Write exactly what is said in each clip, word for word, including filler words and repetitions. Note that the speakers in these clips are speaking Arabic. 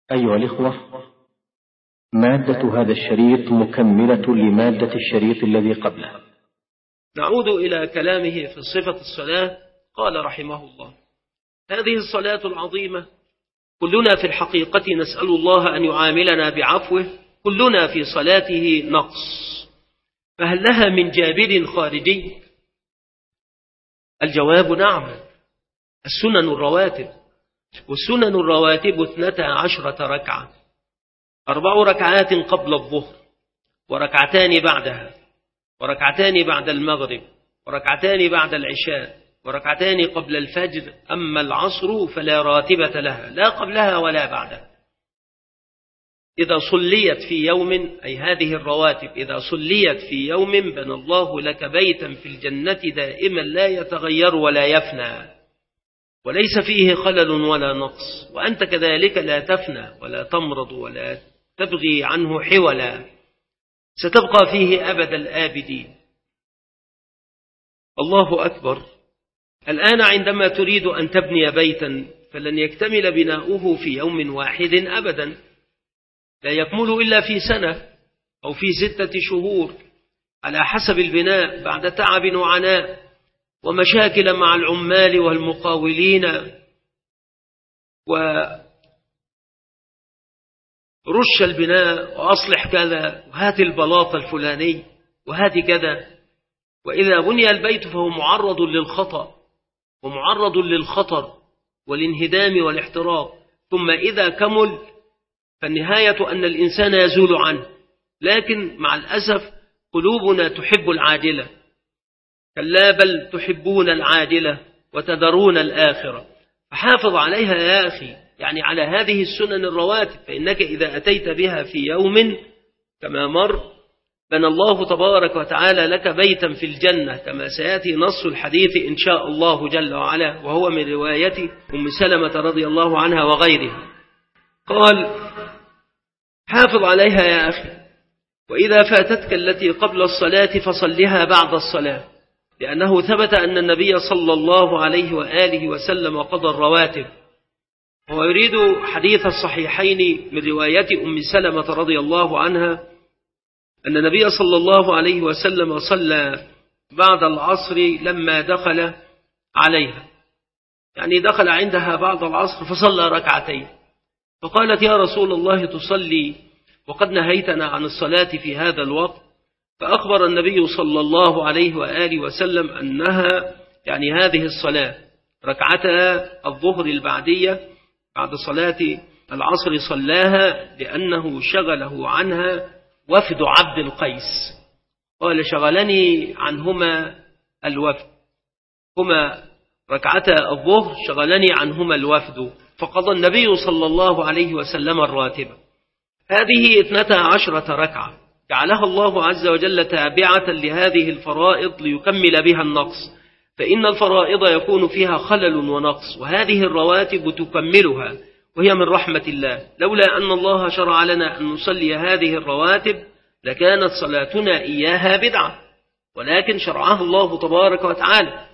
أيها الإخوة، مادة هذا الشريط مكملة لمادة الشريط الذي قبله. نعود إلى كلامه في صفة الصلاة. قال رحمه الله: هذه الصلاة العظيمة كلنا في الحقيقة نسأل الله أن يعاملنا بعفوه، كلنا في صلاته نقص، فهل لها من جابر خارجي؟ الجواب نعم. السنن الرواتب، والسنن الرواتب اثنتا عشرة ركعة، أربع ركعات قبل الظهر، وركعتان بعدها، وركعتان بعد المغرب، وركعتان بعد العشاء، وركعتان قبل الفجر. أما العصر فلا راتبة لها، لا قبلها ولا بعدها. إذا صليت في يوم، أي هذه الرواتب إذا صليت في يوم بنى الله لك بيتا في الجنة دائما لا يتغير ولا يفنى، وليس فيه خلل ولا نقص، وأنت كذلك لا تفنى ولا تمرض ولا تبغي عنه حولا، ستبقى فيه أبد الآبدين. الله أكبر. الآن عندما تريد أن تبني بيتا فلن يكتمل بناؤه في يوم واحد أبدا، لا يكمل إلا في سنة أو في ستة شهور على حسب البناء، بعد تعب وعناء ومشاكل مع العمال والمقاولين، ورش البناء وأصلح كذا، وهات البلاط الفلاني وهات كذا. وإذا بني البيت فهو معرض للخطأ ومعرض للخطر والانهدام والاحتراق، ثم إذا كمل فالنهاية أن الإنسان يزول عنه. لكن مع الأسف قلوبنا تحب العاجلة، كلا بل تحبون العاجلة وتذرون الآخرة. فحافظ عليها يا أخي، يعني على هذه السنن الرواتب، فإنك إذا أتيت بها في يوم كما مر بنى الله تبارك وتعالى لك بيتا في الجنة، كما سيأتي نص الحديث إن شاء الله جل وعلا، وهو من رواية أم سلمة رضي الله عنها وغيرها. قال: حافظ عليها يا أخي، وإذا فاتتك التي قبل الصلاة فصلها بعد الصلاة، لأنه ثبت أن النبي صلى الله عليه وآله وسلم قضى الرواتب. هو يريد حديث الصحيحين من رواية أم سلمة رضي الله عنها أن النبي صلى الله عليه وسلم صلى بعد العصر لما دخل عليها، يعني دخل عندها بعد العصر فصلى ركعتين، فقالت: يا رسول الله تصلي وقد نهيتنا عن الصلاة في هذا الوقت؟ فأخبر النبي صلى الله عليه وآله وسلم أنها يعني هذه الصلاة ركعتا الظهر البعدية بعد صلاة العصر صلاها، لأنه شغله عنها وفد عبد القيس. قال: شغلني عنهما الوفد، هما ركعتا الظهر شغلني عنهما الوفد، فقضى النبي صلى الله عليه وسلم الراتبة. هذه اثنتا عشرة ركعة جعلها الله عز وجل تابعة لهذه الفرائض ليكمل بها النقص، فإن الفرائض يكون فيها خلل ونقص، وهذه الرواتب تكملها، وهي من رحمة الله. لولا أن الله شرع لنا أن نصلي هذه الرواتب لكانت صلاتنا إياها بدعة، ولكن شرعها الله تبارك وتعالى.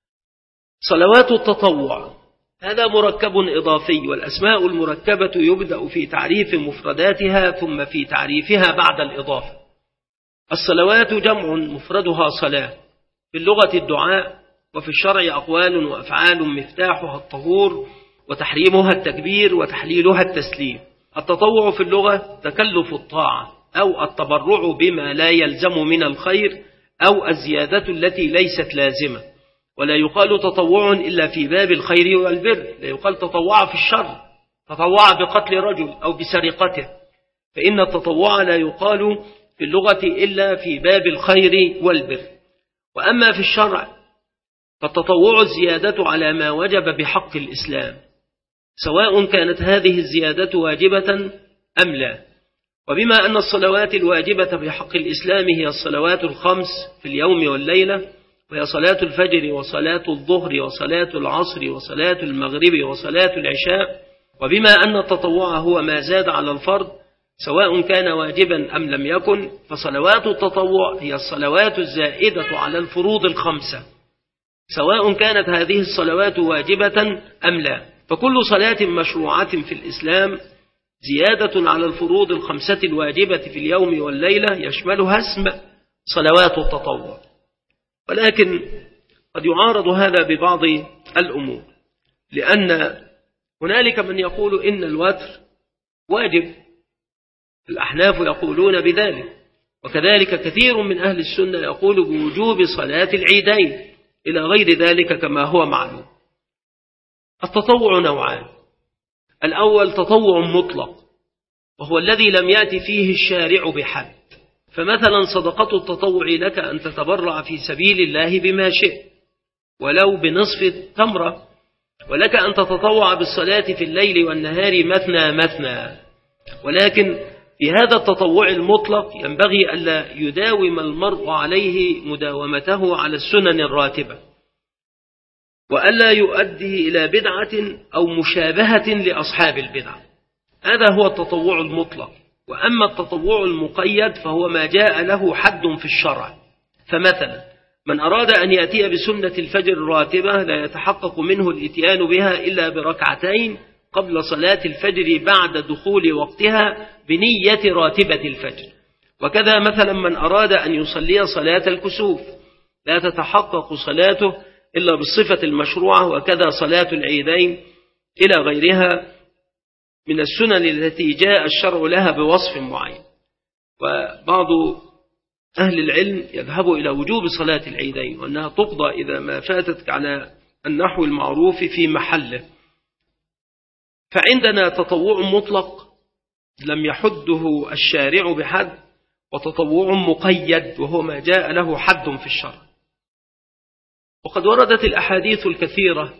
صلوات التطوع هذا مركب إضافي، والأسماء المركبة يبدأ في تعريف مفرداتها ثم في تعريفها بعد الإضافة. الصلوات جمع مفردها صلاة، في اللغة الدعاء، وفي الشرع أقوال وأفعال مفتاحها الطهور وتحريمها التكبير وتحليلها التسليم. التطوع في اللغة تكلف الطاعة أو التبرع بما لا يلزم من الخير أو الزيادة التي ليست لازمة، ولا يقال تطوع إلا في باب الخير والبر، لا يقال تطوع في الشر، تطوع بقتل رجل أو بسرقته، فإن التطوع لا يقال في اللغة إلا في باب الخير والبر. وأما في الشرع فالتطوع الزيادة على ما وجب بحق الإسلام، سواء كانت هذه الزيادة واجبة أم لا. وبما أن الصلوات الواجبة بحق الإسلام هي الصلوات الخمس في اليوم والليلة، وهي صلاة الفجر وصلاة الظهر وصلاة العصر وصلاة المغرب وصلاة العشاء، وبما أن التطوع هو ما زاد على الفرض سواء كان واجبا أم لم يكن، فصلوات التطوع هي الصلوات الزائدة على الفروض الخمسة، سواء كانت هذه الصلوات واجبة أم لا. فكل صلاة مشروعة في الإسلام زيادة على الفروض الخمسة الواجبة في اليوم والليلة يشملها اسم صلوات التطوع، ولكن قد يعارض هذا ببعض الأمور، لأن هنالك من يقول إن الوتر واجب، الأحناف يقولون بذلك، وكذلك كثير من أهل السنة يقول بوجوب صلاة العيدين إلى غير ذلك كما هو معلوم. التطوع نوعان: الأول تطوع مطلق، وهو الذي لم يأتي فيه الشارع بحد، فمثلا صدقة التطوع لك أن تتبرع في سبيل الله بما شئت ولو بنصف تمرة، ولك أن تتطوع بالصلاة في الليل والنهار مثنى مثنى، ولكن في هذا التطوع المطلق ينبغي ألا يداوم المرء عليه مداومته على السنن الراتبة، وألا يؤدي إلى بدعة أو مشابهة لأصحاب البدعة. هذا هو التطوع المطلق. وأما التطوع المقيد فهو ما جاء له حد في الشرع، فمثلا من أراد أن يأتي بسنة الفجر الراتبة لا يتحقق منه الإتيان بها إلا بركعتين قبل صلاة الفجر بعد دخول وقتها بنية راتبة الفجر. وكذا مثلا من أراد أن يصلي صلاة الكسوف لا تتحقق صلاته إلا بالصفة المشروعة، وكذا صلاة العيدين إلى غيرها من السنن التي جاء الشرع لها بوصف معين. وبعض أهل العلم يذهب إلى وجوب صلاة العيدين وأنها تقضى إذا ما فاتتك على النحو المعروف في محله. فعندنا تطوع مطلق لم يحده الشارع بحد، وتطوع مقيد وهو ما جاء له حد في الشرع. وقد وردت الأحاديث الكثيرة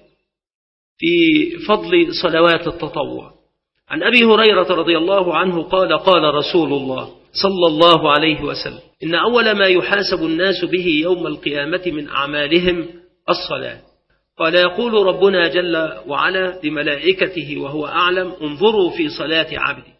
في فضل صلوات التطوع. عن أبي هريرة رضي الله عنه قال: قال رسول الله صلى الله عليه وسلم: إن أول ما يحاسب الناس به يوم القيامة من أعمالهم الصلاة. قال: يقول ربنا جل وعلا لملائكته وهو أعلم: انظروا في صلاة عبدي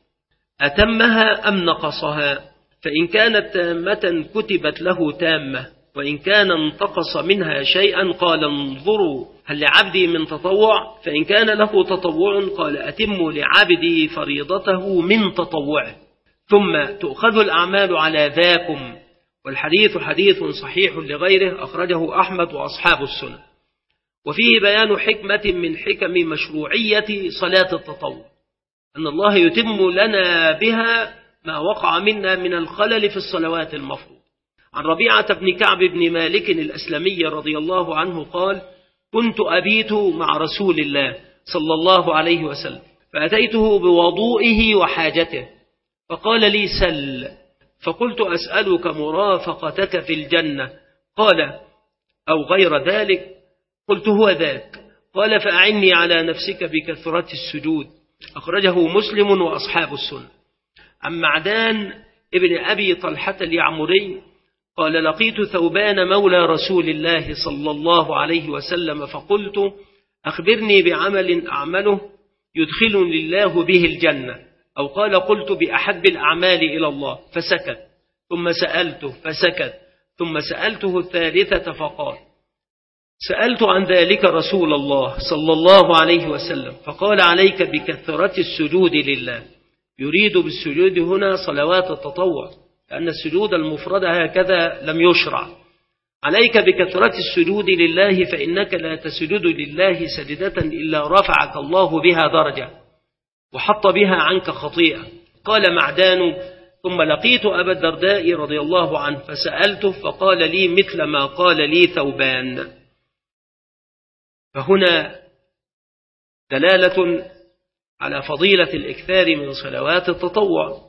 أتمها أم نقصها، فإن كانت تامة كتبت له تامة، وإن كان انتقص منها شيئا قال: انظروا هل لعبدي من تطوع، فإن كان له تطوع قال: أتموا لعبدي فريضته من تطوعه، ثم تؤخذ الأعمال على ذاكم. والحديث حديث صحيح لغيره، أخرجه أحمد وأصحاب السنة. وفيه بيان حكمة من حكم مشروعية صلاة التطوع، أن الله يتم لنا بها ما وقع منا من الخلل في الصلوات المفروض. عن ربيعة بن كعب بن مالك الأسلمي رضي الله عنه قال: كنت أبيت مع رسول الله صلى الله عليه وسلم، فأتيته بوضوئه وحاجته، فقال لي: سل. فقلت: أسألك مرافقتك في الجنة. قال: أو غير ذلك؟ قلت: هو ذاك. قال: فأعني على نفسك بكثرة السجود. أخرجه مسلم وأصحاب السنة. عن معدان ابن أبي طلحة اليعمري قال: لقيت ثوبان مولى رسول الله صلى الله عليه وسلم، فقلت: أخبرني بعمل أعمله يدخلني الله به الجنة، أو قال: قلت: بأحب الأعمال إلى الله، فسكت. ثم سألته فسكت، ثم سألته الثالثة فقال: سألت عن ذلك رسول الله صلى الله عليه وسلم، فقال: عليك بكثرة السجود لله. يريد بالسجود هنا صلوات التطوع، لأن السجود المفرد هكذا لم يشرع. عليك بكثرة السجود لله، فإنك لا تسجد لله سجدة إلا رفعك الله بها درجة وحط بها عنك خطيئة. قال معدان: ثم لقيت أبا الدرداء رضي الله عنه فسألته، فقال لي مثل ما قال لي ثوبان. فهنا دلالة على فضيلة الإكثار من صلوات التطوع.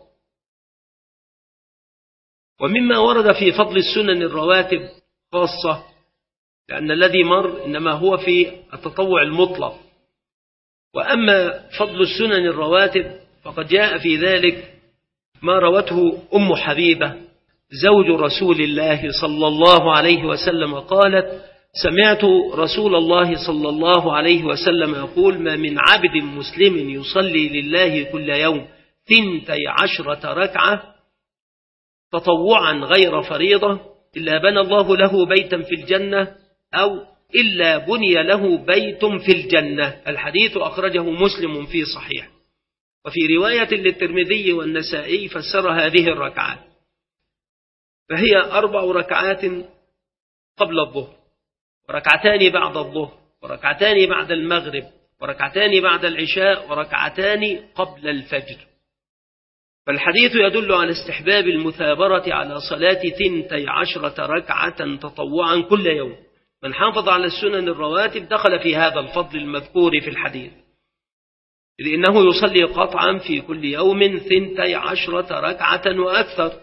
ومما ورد في فضل السنن الرواتب خاصة، لأن الذي مر إنما هو في التطوع المطلق، وأما فضل السنن الرواتب فقد جاء في ذلك ما روته أم حبيبة زوج رسول الله صلى الله عليه وسلم قالت: سمعت رسول الله صلى الله عليه وسلم يقول: ما من عبد مسلم يصلي لله كل يوم ثنتي عشرة ركعة تطوعا غير فريضة إلا بنى الله له بيتا في الجنة، أو إلا بني له بيت في الجنة. الحديث أخرجه مسلم في صحيح. وفي رواية للترمذي والنسائي فسر هذه الركعات، فهي أربع ركعات قبل الظهر، وركعتان بعد الظهر، وركعتان بعد المغرب، وركعتان بعد العشاء، وركعتان قبل الفجر. فالحديث يدل على استحباب المثابرة على صلاة ثنتي عشرة ركعة تطوعا كل يوم. من حافظ على السنن الرواتب دخل في هذا الفضل المذكور في الحديث، لأنه يصلي قطعا في كل يوم ثنتي عشرة ركعة وأكثر.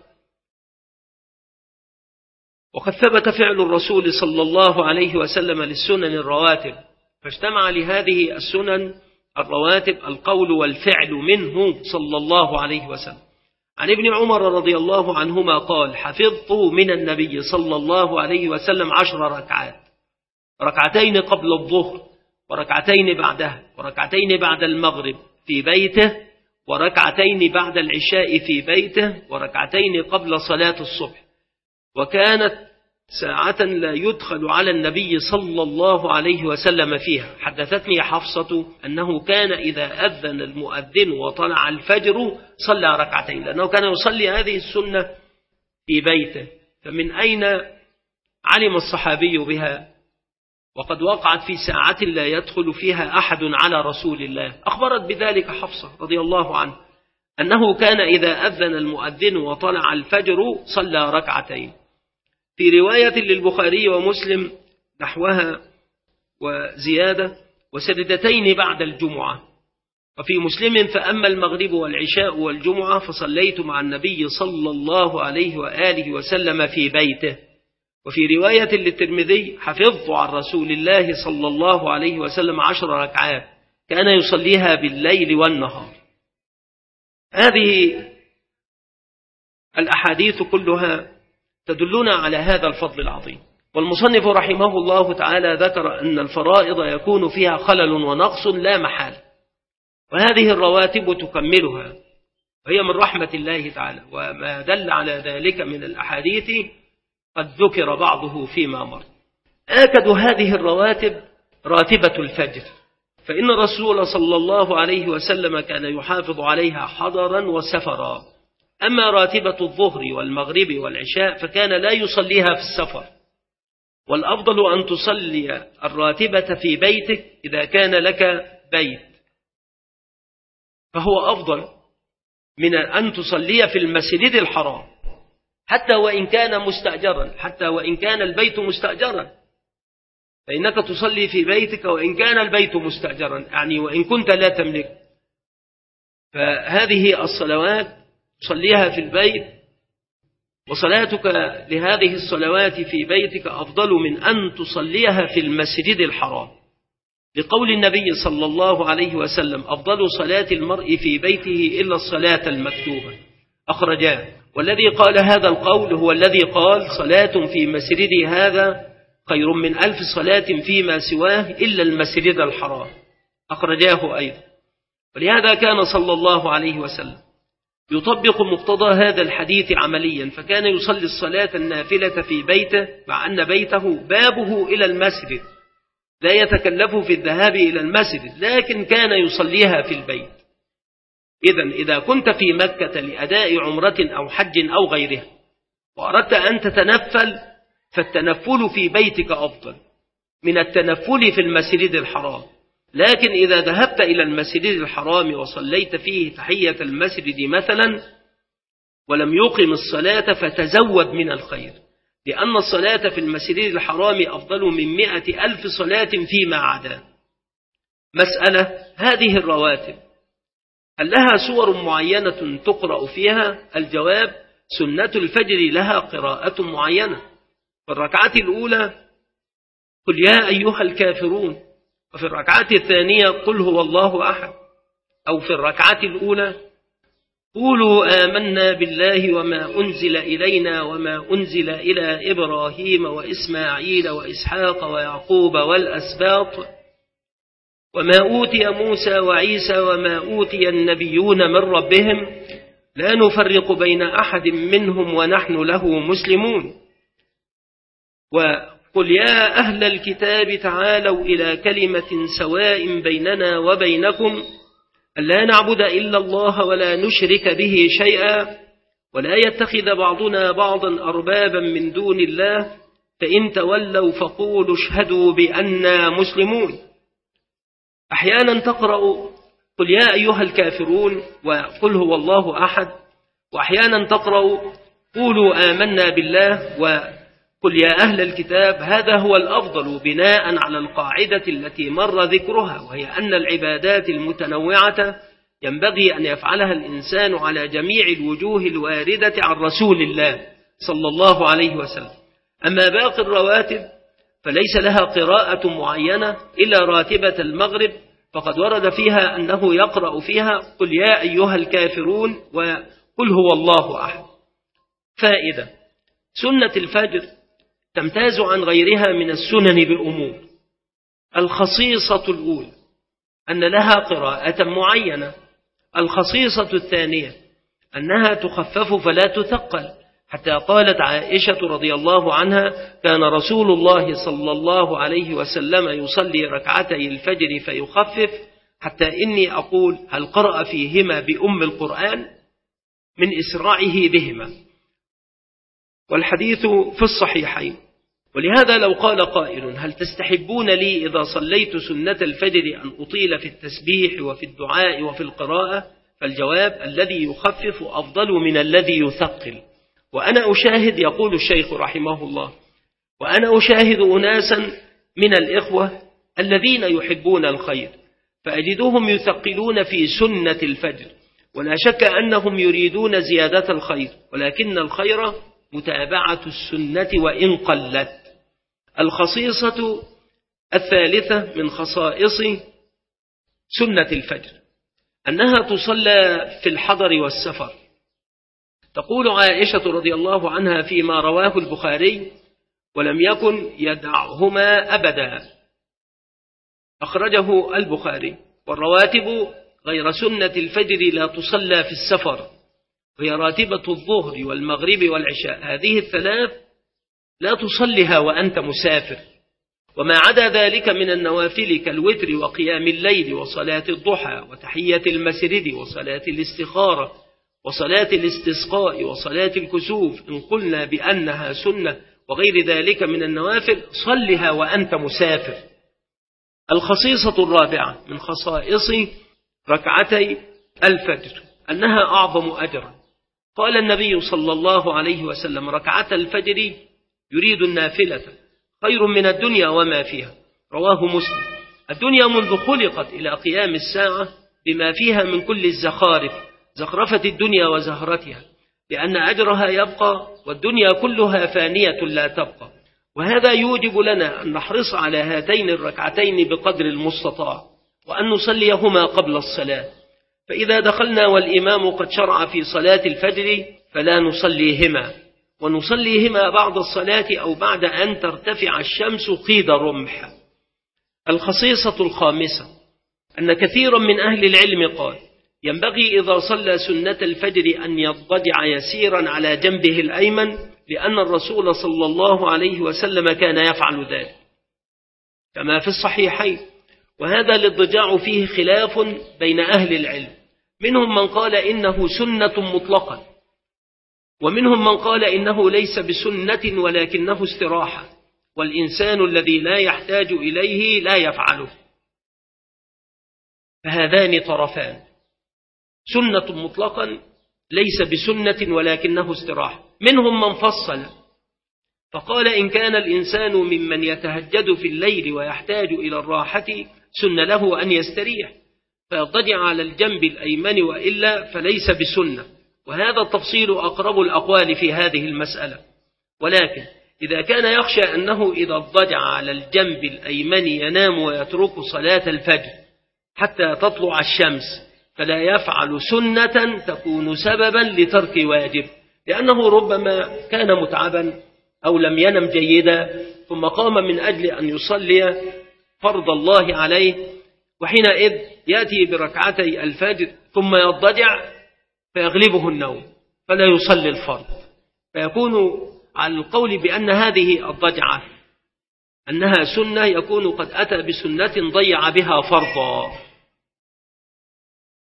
وقد ثبت فعل الرسول صلى الله عليه وسلم للسنن الرواتب، فاجتمع لهذه السنن الرواتب القول والفعل منه صلى الله عليه وسلم. عن ابن عمر رضي الله عنهما قال: حفظت من النبي صلى الله عليه وسلم عشر ركعات، ركعتين قبل الظهر، وركعتين بعدها، وركعتين بعد المغرب في بيته، وركعتين بعد العشاء في بيته، وركعتين قبل صلاة الصبح. وكانت ساعة لا يدخل على النبي صلى الله عليه وسلم فيها. حدثتني حفصة أنه كان إذا أذن المؤذن وطلع الفجر صلى ركعتين، لأنه كان يصلي هذه السنة في بيته. فمن أين علم الصحابي بها وقد وقعت في ساعة لا يدخل فيها أحد على رسول الله؟ أخبرت بذلك حفصة رضي الله عنه أنه كان إذا أذن المؤذن وطلع الفجر صلى ركعتين. في رواية للبخاري ومسلم نحوها وزيادة: وسجدتين بعد الجمعة. وفي مسلم: فأما المغرب والعشاء والجمعة فصليت مع النبي صلى الله عليه وآله وسلم في بيته. وفي رواية للترمذي: حفظت عن رسول الله صلى الله عليه وسلم عشر ركعات كان يصليها بالليل والنهار. هذه الأحاديث كلها تدلنا على هذا الفضل العظيم. والمصنف رحمه الله تعالى ذكر أن الفرائض يكون فيها خلل ونقص لا محال، وهذه الرواتب تكملها، وهي من رحمة الله تعالى. وما دل على ذلك من الأحاديث قد ذكر بعضه فيما مر. آكد هذه الرواتب راتبة الفجر، فإن الرسول صلى الله عليه وسلم كان يحافظ عليها حضرا وسفرا. أما راتبة الظهر والمغرب والعشاء فكان لا يصليها في السفر، والأفضل أن تصلي الراتبة في بيتك إذا كان لك بيت، فهو أفضل من أن تصلي في المسجد الحرام، حتى وإن كان مستأجرا، حتى وإن كان البيت مستأجرا، فإنك تصلي في بيتك وإن كان البيت مستأجرا، يعني وإن كنت لا تملك. فهذه الصلوات تصليها في البيت، وصلاتك لهذه الصلوات في بيتك أفضل من أن تصليها في المسجد الحرام، لقول النبي صلى الله عليه وسلم: أفضل صلاة المرء في بيته إلا الصلاة المكتوبة، أخرجاه. والذي قال هذا القول هو الذي قال: صلاة في مسجدي هذا خير من ألف صلاة فيما سواه إلا المسجد الحرام، أخرجاه أيضا. ولهذا كان صلى الله عليه وسلم يطبق مقتضى هذا الحديث عمليا، فكان يصلي الصلاة النافلة في بيته، مع أن بيته بابه إلى المسجد، لا يتكلف في الذهاب إلى المسجد، لكن كان يصليها في البيت. إذن إذا كنت في مكة لأداء عمرة أو حج أو غيرها وأردت أن تتنفل، فالتنفل في بيتك أفضل من التنفل في المسجد الحرام. لكن إذا ذهبت إلى المسجد الحرام وصليت فيه تحية المسجد مثلا ولم يقم الصلاة، فتزود من الخير، لأن الصلاة في المسجد الحرام أفضل من مئة ألف صلاة فيما عدا. مسألة: هذه الرواتب هل لها صور معينة تقرأ فيها؟ الجواب: سنة الفجر لها قراءة معينة. في الركعة الأولى: قل يا أيها الكافرون، وفي الركعة الثانية: قل هو الله أحد. أو في الركعة الأولى: قولوا آمنا بالله وما أنزل إلينا وما أنزل إلى إبراهيم وإسماعيل وإسحاق ويعقوب والأسباط وما أوتي موسى وعيسى وما أوتي النبيون من ربهم لا نفرق بين أحد منهم ونحن له مسلمون. وقل يا أهل الكتاب تعالوا إلى كلمة سواء بيننا وبينكم ألا نعبد إلا الله ولا نشرك به شيئا ولا يتخذ بعضنا بعضا أربابا من دون الله فإن تولوا فقولوا اشهدوا بأننا مسلمون. أحيانا تقرأ قل يا أيها الكافرون وقل هو الله أحد، وأحيانا تقرأ قولوا آمنا بالله وقل يا أهل الكتاب. هذا هو الأفضل بناء على القاعدة التي مر ذكرها، وهي أن العبادات المتنوعة ينبغي أن يفعلها الإنسان على جميع الوجوه الواردة عن رسول الله صلى الله عليه وسلم. أما باقي الرواتب فليس لها قراءة معينة إلا راتبة المغرب، فقد ورد فيها أنه يقرأ فيها قل يا أيها الكافرون وقل هو الله أحد. فائدة: سنة الفجر تمتاز عن غيرها من السنن بأمور. الخصيصة الأولى أن لها قراءة معينة. الخصيصة الثانية أنها تخفف فلا تثقل، حتى قالت عائشة رضي الله عنها: كان رسول الله صلى الله عليه وسلم يصلي ركعتي الفجر فيخفف، حتى إني أقول هل قرأ فيهما بأم القرآن من إسراعه بهما. والحديث في الصحيحين. ولهذا لو قال قائل هل تستحبون لي إذا صليت سنة الفجر أن أطيل في التسبيح وفي الدعاء وفي القراءة؟ فالجواب: الذي يخفف أفضل من الذي يثقل. وأنا أشاهد، يقول الشيخ رحمه الله، وأنا أشاهد أناسا من الإخوة الذين يحبون الخير فأجدهم يثقلون في سنة الفجر، ولا شك أنهم يريدون زيادة الخير، ولكن الخير متابعة السنة وإن قلت. الخصيصة الثالثة من خصائص سنة الفجر أنها تصلى في الحضر والسفر. تقول عائشة رضي الله عنها فيما رواه البخاري: ولم يكن يدعهما أبدا. أخرجه البخاري. والرواتب غير سنة الفجر لا تصلى في السفر، وهي راتبة الظهر والمغرب والعشاء. هذه الثلاث لا تصليها وأنت مسافر. وما عدا ذلك من النوافل كالوتر وقيام الليل وصلاة الضحى وتحية المسجد وصلاة الاستخارة وصلاة الاستسقاء وصلاة الكسوف، إن قلنا بأنها سنة وغير ذلك من النوافل صلها وأنت مسافر. الخصيصة الرابعة من خصائص ركعتي الفجر أنها أعظم أجرا. قال النبي صلى الله عليه وسلم: ركعة الفجر يريد النافلة خير من الدنيا وما فيها. رواه مسلم. الدنيا منذ خلقت إلى قيام الساعة بما فيها من كل الزخارف، زخرفة الدنيا وزهرتها، لأن أجرها يبقى والدنيا كلها فانية لا تبقى. وهذا يوجب لنا أن نحرص على هاتين الركعتين بقدر المستطاع، وأن نصليهما قبل الصلاة. فإذا دخلنا والإمام قد شرع في صلاة الفجر فلا نصليهما، ونصليهما بعد الصلاة أو بعد أن ترتفع الشمس قيد رمح. الخصيصة الخامسة أن كثيرا من أهل العلم قال: ينبغي إذا صلى سنة الفجر أن يضجع يسيرا على جنبه الأيمن، لأن الرسول صلى الله عليه وسلم كان يفعل ذلك كما في الصحيحين. وهذا الاضطجاع فيه خلاف بين أهل العلم، منهم من قال إنه سنة مطلقة، ومنهم من قال إنه ليس بسنة ولكنه استراحة، والإنسان الذي لا يحتاج إليه لا يفعله. فهذان طرفان: سنة مطلقا ليس بسنة ولكنه استراحة. منهم من فصل فقال: إن كان الإنسان ممن يتهجد في الليل ويحتاج إلى الراحة سن له أن يستريح فيضطجع على الجنب الأيمن، وإلا فليس بسنة. وهذا التفصيل أقرب الأقوال في هذه المسألة. ولكن إذا كان يخشى أنه إذا اضطجع على الجنب الأيمن ينام ويترك صلاة الفجر حتى تطلع الشمس، فلا يفعل سنة تكون سببا لترك واجب، لأنه ربما كان متعبا أو لم ينم جيدا ثم قام من أجل أن يصلي فرض الله عليه، وحينئذ يأتي بركعتي الفجر ثم يضطجع فيغلبه النوم فلا يصلي الفرض، فيكون على القول بأن هذه الضجعة أنها سنة يكون قد أتى بسنة ضيع بها فرضا.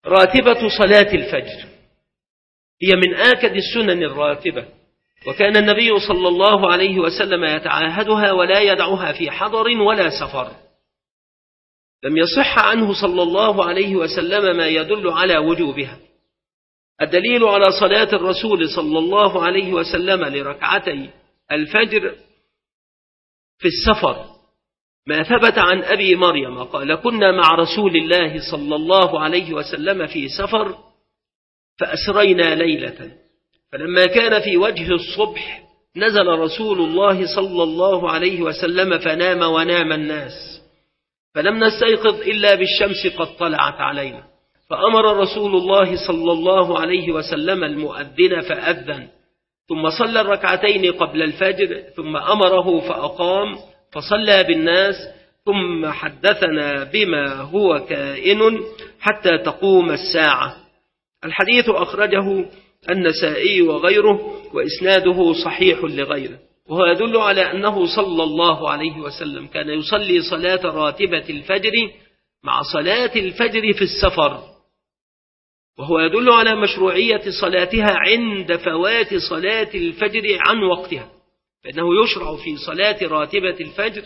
راتبة صلاة الفجر هي من آكد السنن الراتبة، وكان النبي صلى الله عليه وسلم يتعاهدها ولا يدعها في حضر ولا سفر. لم يصح عنه صلى الله عليه وسلم ما يدل على وجوبها. الدليل على صلاة الرسول صلى الله عليه وسلم لركعتي الفجر في السفر ما ثبت عن أبي مريم قال: كنا مع رسول الله صلى الله عليه وسلم في سفر فأسرينا ليلة، فلما كان في وجه الصبح نزل رسول الله صلى الله عليه وسلم فنام ونام الناس، فلم نستيقظ إلا بالشمس قد طلعت علينا، فأمر رسول الله صلى الله عليه وسلم المؤذن فأذن، ثم صلى الركعتين قبل الفجر، ثم أمره فأقام فصلى بالناس، ثم حدثنا بما هو كائن حتى تقوم الساعة. الحديث أخرجه النسائي وغيره، وإسناده صحيح لغيره، وهو يدل على أنه صلى الله عليه وسلم كان يصلي صلاة راتبة الفجر مع صلاة الفجر في السفر، وهو يدل على مشروعية صلاتها عند فوات صلاة الفجر عن وقتها، فإنه يشرع في صلاة راتبة الفجر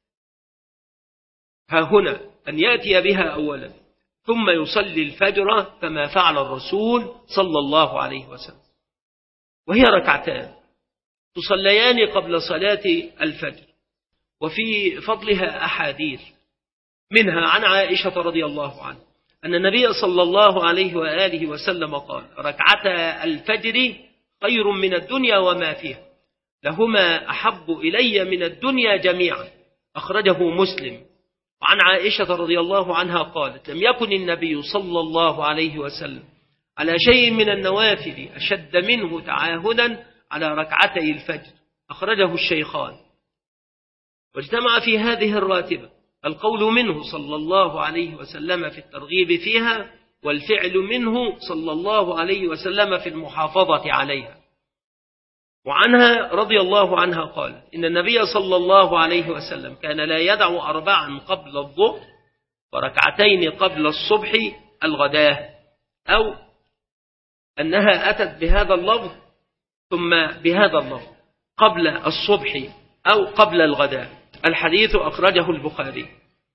ها هنا أن يأتي بها أولا ثم يصلي الفجر كما فعل الرسول صلى الله عليه وسلم، وهي ركعتان تصليان قبل صلاة الفجر، وفي فضلها أحاديث، منها عن عائشة رضي الله عنها أن النبي صلى الله عليه وآله وسلم قال: ركعتا الفجر خير من الدنيا وما فيها، لهما أحب إلي من الدنيا جميعا، أخرجه مسلم. وعن عائشة رضي الله عنها قالت: لم يكن النبي صلى الله عليه وسلم على شيء من النوافل أشد منه تعاهدا على ركعتي الفجر، أخرجه الشيخان. واجتمع في هذه الراتبة القول منه صلى الله عليه وسلم في الترغيب فيها، والفعل منه صلى الله عليه وسلم في المحافظة عليها. وعنها رضي الله عنها قال: إن النبي صلى الله عليه وسلم كان لا يدع أربعا قبل الظهر وركعتين قبل الصبح الغداة، أو أنها أتت بهذا اللفظ ثم بهذا اللفظ قبل الصبح أو قبل الغداة. الحديث أخرجه البخاري.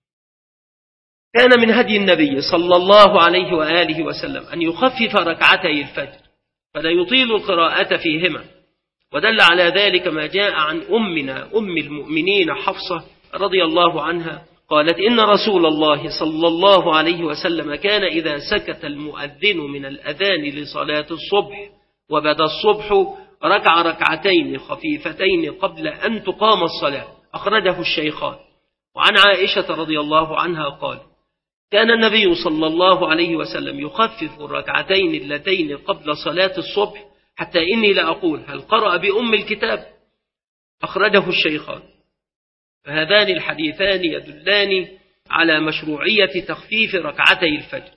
كان من هدي النبي صلى الله عليه وآله وسلم أن يخفف ركعتي الفجر فلا يطيل القراءة فيهما، ودل على ذلك ما جاء عن أمنا أم المؤمنين حفصة رضي الله عنها قالت: إن رسول الله صلى الله عليه وسلم كان إذا سكت المؤذن من الأذان لصلاة الصبح وبدا الصبح ركع ركعتين خفيفتين قبل أن تقام الصلاة، أخرجه الشيخان. وعن عائشة رضي الله عنها قال: كان النبي صلى الله عليه وسلم يخفف الركعتين اللتين قبل صلاة الصبح حتى إني لأقول: هل قرأ بأم الكتاب؟ أخرجه الشيخان. فهذان الحديثان يدلان على مشروعية تخفيف ركعتي الفجر،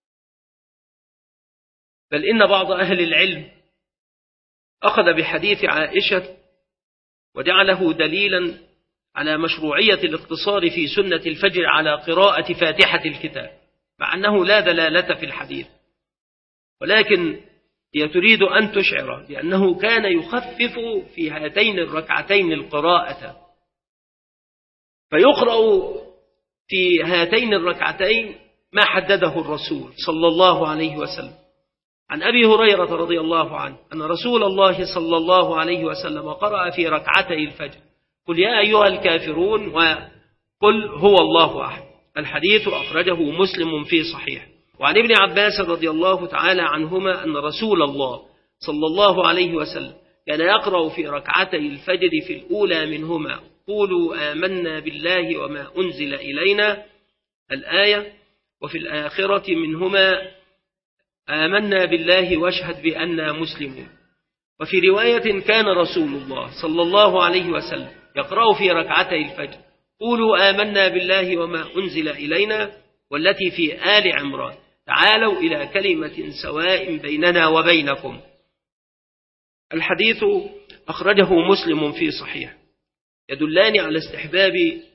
بل إن بعض أهل العلم أخذ بحديث عائشة وجعله دليلا على مشروعية الاقتصار في سنة الفجر على قراءة فاتحة الكتاب، مع أنه لا دلالة في الحديث، ولكن هي تريد أن تشعر بأنه كان يخفف في هاتين الركعتين القراءة، فيقرأ في هاتين الركعتين ما حدده الرسول صلى الله عليه وسلم. عن أبي هريرة رضي الله عنه أن رسول الله صلى الله عليه وسلم قرأ في ركعتي الفجر: قل يا أيها الكافرون وقل هو الله أحد. الحديث أخرجه مسلم في صحيح. وعن ابن عباس رضي الله تعالى عنهما أن رسول الله صلى الله عليه وسلم كان يقرأ في ركعتي الفجر في الأولى منهما: قولوا آمنا بالله وما أنزل إلينا الآية، وفي الآخرة منهما: آمنا بالله واشهد بأننا مسلمون. وفي رواية: كان رسول الله صلى الله عليه وسلم يقرأ في ركعتي الفجر: قولوا آمنا بالله وما أنزل إلينا، والتي في آل عمران: تعالوا إلى كلمة سواء بيننا وبينكم. الحديث أخرجه مسلم في صحيح. يدلان على استحباب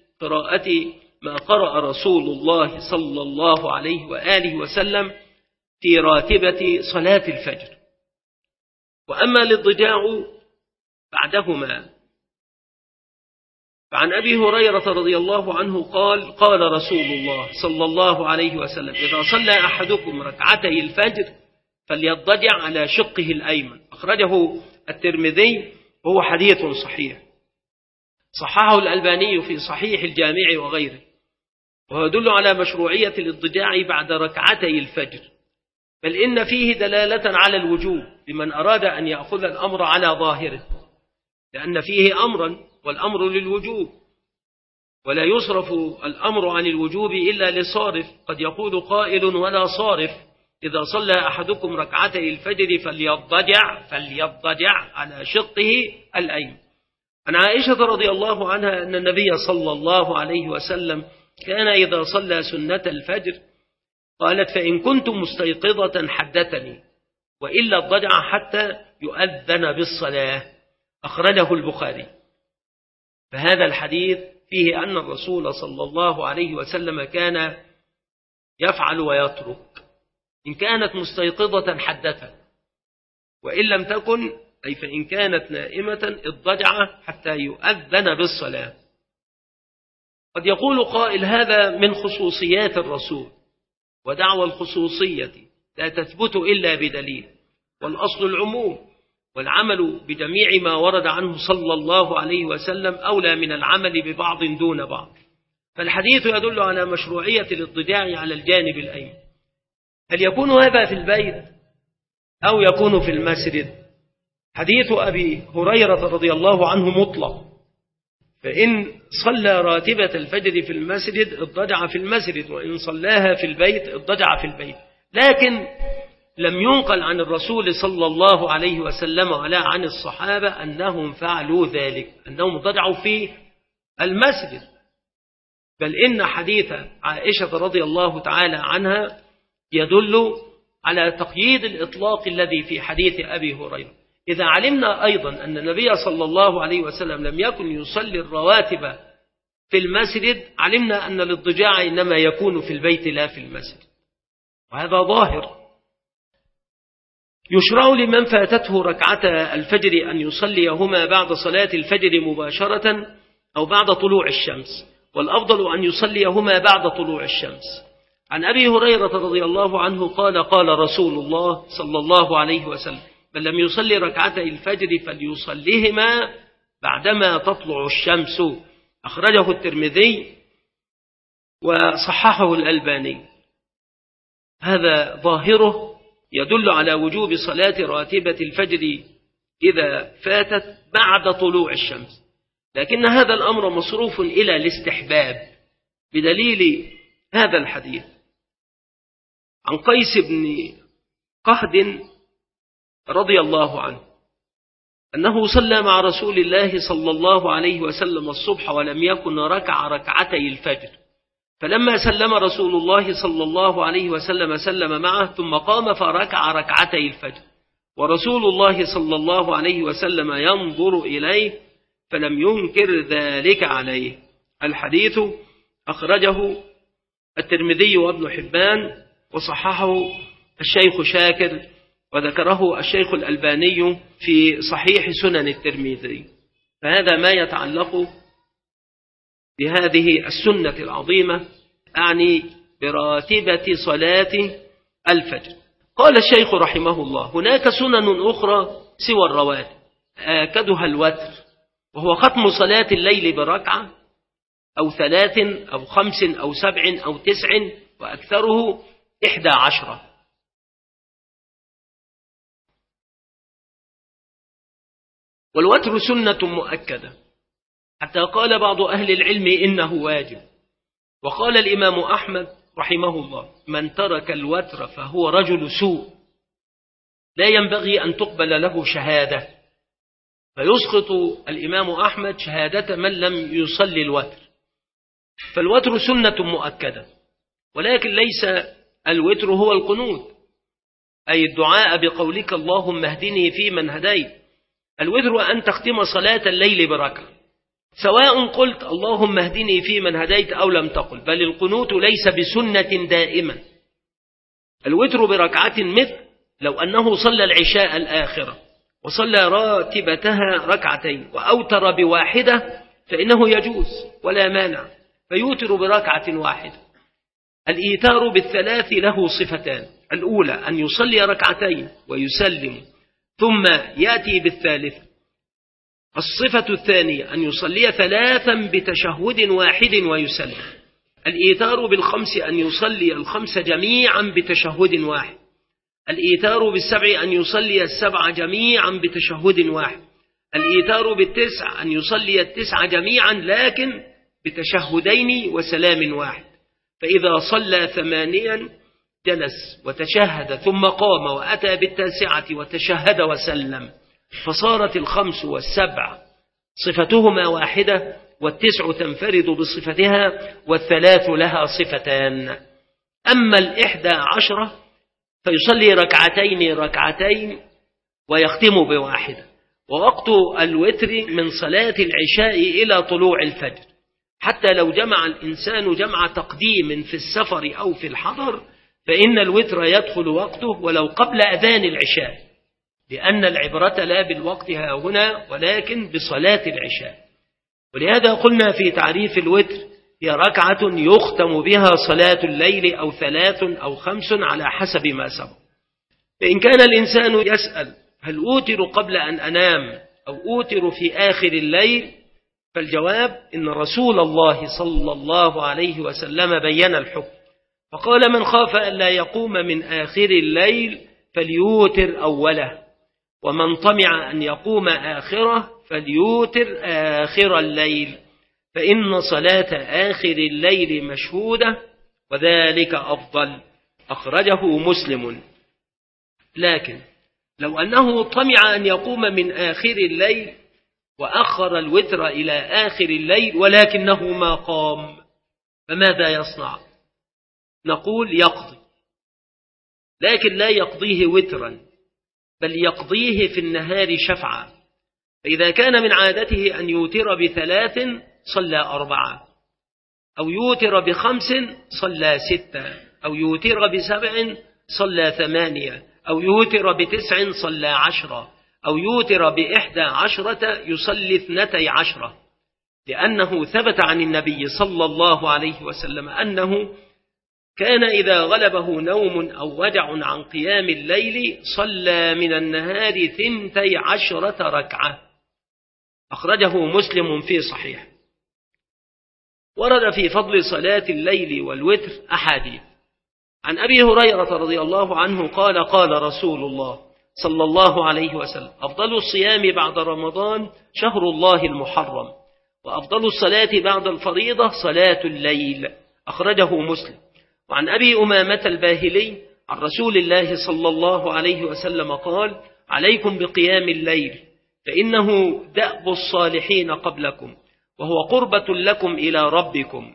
قراءة ما قرأ رسول الله صلى الله عليه وآله وسلم في راتبة صلاة الفجر. وأما الاضطجاع بعدهما فعن أبي هريرة رضي الله عنه قال قال رسول الله صلى الله عليه وسلم إذا صلى أحدكم ركعتي الفجر فليضطجع على شقه الأيمن. أخرجه الترمذي وهو حديث صحيح، صححه الألباني في صحيح الجامع وغيره، وهو يدل على مشروعية الاضطجاع بعد ركعتي الفجر، بل إن فيه دلالة على الوجوب لمن أراد أن يأخذ الأمر على ظاهره، لأن فيه أمرا والأمر للوجوب، ولا يصرف الأمر عن الوجوب إلا لصارف. قد يقول قائل ولا صارف إذا صلى أحدكم ركعتي الفجر فليضطجع فليضطجع على شقه الأيمن. عن عائشة رضي الله عنها أن النبي صلى الله عليه وسلم كان إذا صلى سنة الفجر قالت فإن كنت مستيقظة حدثني وإلا اضطجع حتى يؤذن بالصلاة. أخرجه البخاري. فهذا الحديث فيه أن الرسول صلى الله عليه وسلم كان يفعل ويترك، إن كانت مستيقظة حدث، وإن لم تكن أي فإن كانت نائمة اضطجع حتى يؤذن بالصلاة. قد يقول قائل هذا من خصوصيات الرسول، ودعوى الخصوصية لا تثبت إلا بدليل، والأصل العموم، والعمل بجميع ما ورد عنه صلى الله عليه وسلم أولى من العمل ببعض دون بعض. فالحديث يدل على مشروعية الاضطجاع على الجانب الأيمن. هل يكون هذا في البيت أو يكون في المسجد؟ حديث أبي هريرة رضي الله عنه مطلق، فإن صلى راتبة الفجر في المسجد اضطجع في المسجد، وإن صلاها في البيت اضطجع في البيت. لكن لم ينقل عن الرسول صلى الله عليه وسلم ولا عن الصحابة أنهم فعلوا ذلك، أنهم اضطجعوا في المسجد، بل إن حديث عائشة رضي الله تعالى عنها يدل على تقييد الإطلاق الذي في حديث أبي هريرة. إذا علمنا أيضا أن النبي صلى الله عليه وسلم لم يكن يصلي الرواتب في المسجد، علمنا أن الاضطجاع إنما يكون في البيت لا في المسجد، وهذا ظاهر. يشرع لمن فاتته ركعة الفجر أن يصليهما بعد صلاة الفجر مباشرة أو بعد طلوع الشمس، والأفضل أن يصليهما بعد طلوع الشمس. عن أبي هريرة رضي الله عنه قال قال رسول الله صلى الله عليه وسلم من لم يصلي ركعتي الفجر فليصليهما بعدما تطلع الشمس. أخرجه الترمذي وصححه الألباني. هذا ظاهره يدل على وجوب صلاة راتبة الفجر إذا فاتت بعد طلوع الشمس، لكن هذا الأمر مصروف إلى الاستحباب بدليل هذا الحديث عن قيس بن قهد رضي الله عنه أنه صلى مع رسول الله صلى الله عليه وسلم الصبح ولم يكن ركع ركعتي الفجر، فلما سلم رسول الله صلى الله عليه وسلم سلم معه ثم قام فركع ركعتي الفجر، ورسول الله صلى الله عليه وسلم ينظر إليه فلم ينكر ذلك عليه. الحديث أخرجه الترمذي وابن حبان وصححه الشيخ شاكر، وذكره الشيخ الألباني في صحيح سنن الترمذي. فهذا ما يتعلق بهذه السنة العظيمة، أعني براتبة صلاة الفجر. قال الشيخ رحمه الله هناك سنن أخرى سوى الرواتب آكدها الوتر، وهو ختم صلاة الليل بركعة أو ثلاث أو خمس أو سبع أو تسع وأكثره إحدى عشرة. والوتر سنة مؤكدة، حتى قال بعض أهل العلم إنه واجب. وقال الإمام أحمد رحمه الله من ترك الوتر فهو رجل سوء لا ينبغي أن تقبل له شهادة، فيسقط الإمام أحمد شهادة من لم يصلي الوتر. فالوتر سنة مؤكدة، ولكن ليس الوتر هو القنوت أي الدعاء بقولك اللهم اهدني فيمن هديت. الوتر أن تختم صلاة الليل بركعة، سواء قلت اللهم اهدني فيمن هديت أو لم تقل، بل القنوت ليس بسنة دائما، الوتر بركعة مثل لو أنه صلى العشاء الآخرة وصلى راتبتها ركعتين وأوتر بواحدة فإنه يجوز ولا مانع، فيوتر بركعة واحدة. الإيتار بالثلاث له صفتان: الأولى أن يصلي ركعتين ويسلم ثم يأتي بالثالثة. الصفة الثانية أن يصلي ثلاثا بتشهد واحد ويسلم. الإيتار بالخمس أن يصلي الخمس جميعا بتشهد واحد. الإيتار بالسبع أن يصلي السبع جميعا بتشهد واحد. الإيتار بالتسع أن يصلي التسع جميعا لكن بتشهدين وسلام واحد. فإذا صلى ثمانيا جلس وتشهد ثم قام وأتى بالتاسعة وتشهد وسلم، فصارت الخمس والسبع صفتهما واحدة، والتسع تنفرد بصفتها، والثلاث لها صفتان. أما الإحدى عشرة فيصلي ركعتين ركعتين ويختم بواحدة. ووقت الوتر من صلاة العشاء إلى طلوع الفجر، حتى لو جمع الإنسان جمع تقديم في السفر أو في الحضر فإن الوتر يدخل وقته ولو قبل أذان العشاء، لأن العبرة لا بالوقت ها هنا ولكن بصلاة العشاء. ولهذا قلنا في تعريف الوتر: هي ركعة يختم بها صلاة الليل أو ثلاث أو خمس على حسب ما سبق. فإن كان الإنسان يسأل: هل أوتر قبل أن أنام أو أوتر في آخر الليل؟ فالجواب: إن رسول الله صلى الله عليه وسلم بين الحكم، فقال: من خاف أن لا يقوم من آخر الليل فليوتر أوله، ومن طمع أن يقوم آخره فليوتر آخر الليل، فإن صلاة آخر الليل مشهودة وذلك أفضل. أخرجه مسلم. لكن لو أنه طمع أن يقوم من آخر الليل وأخر الوتر إلى آخر الليل ولكنه ما قام، فماذا يصنع؟ نقول: يقضي، لكن لا يقضيه وترا، بل يقضيه في النهار شفعا. فإذا كان من عادته أن يوتر بثلاث صلى أربعة، أو يوتر بخمس صلى ستة، أو يوتر بسبع صلى ثمانية، أو يوتر بتسع صلى عشرة، أو يوتر بإحدى عشرة يصلي اثنتي عشرة، لأنه ثبت عن النبي صلى الله عليه وسلم أنه كان إذا غلبه نوم أو وجع عن قيام الليل صلى من النهار ثنتي عشرة ركعة. أخرجه مسلم في صحيح. ورد في فضل صلاة الليل والوتر أحاديث. عن أبي هريرة رضي الله عنه قال: قال رسول الله صلى الله عليه وسلم: أفضل الصيام بعد رمضان شهر الله المحرم، وأفضل الصلاة بعد الفريضة صلاة الليل. أخرجه مسلم. وعن أبي أمامة الباهلي عن رسول الله صلى الله عليه وسلم قال: عليكم بقيام الليل، فإنه دأب الصالحين قبلكم، وهو قربة لكم إلى ربكم،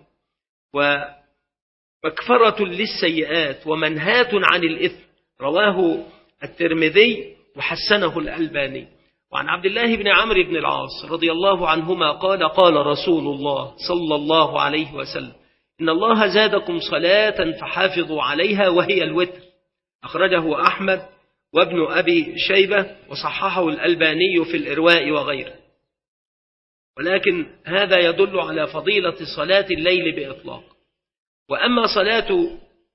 ومكفرة للسيئات، ومنهاة عن الإثم. رواه الترمذي وحسنه الألباني. وعن عبد الله بن عمرو بن العاص رضي الله عنهما قال: قال رسول الله صلى الله عليه وسلم: إن الله زادكم صلاة فحافظوا عليها، وهي الوتر. أخرجه أحمد وابن أبي شيبة وصححه الألباني في الإرواء وغيره. ولكن هذا يدل على فضيلة صلاة الليل بإطلاق. وأما صلاة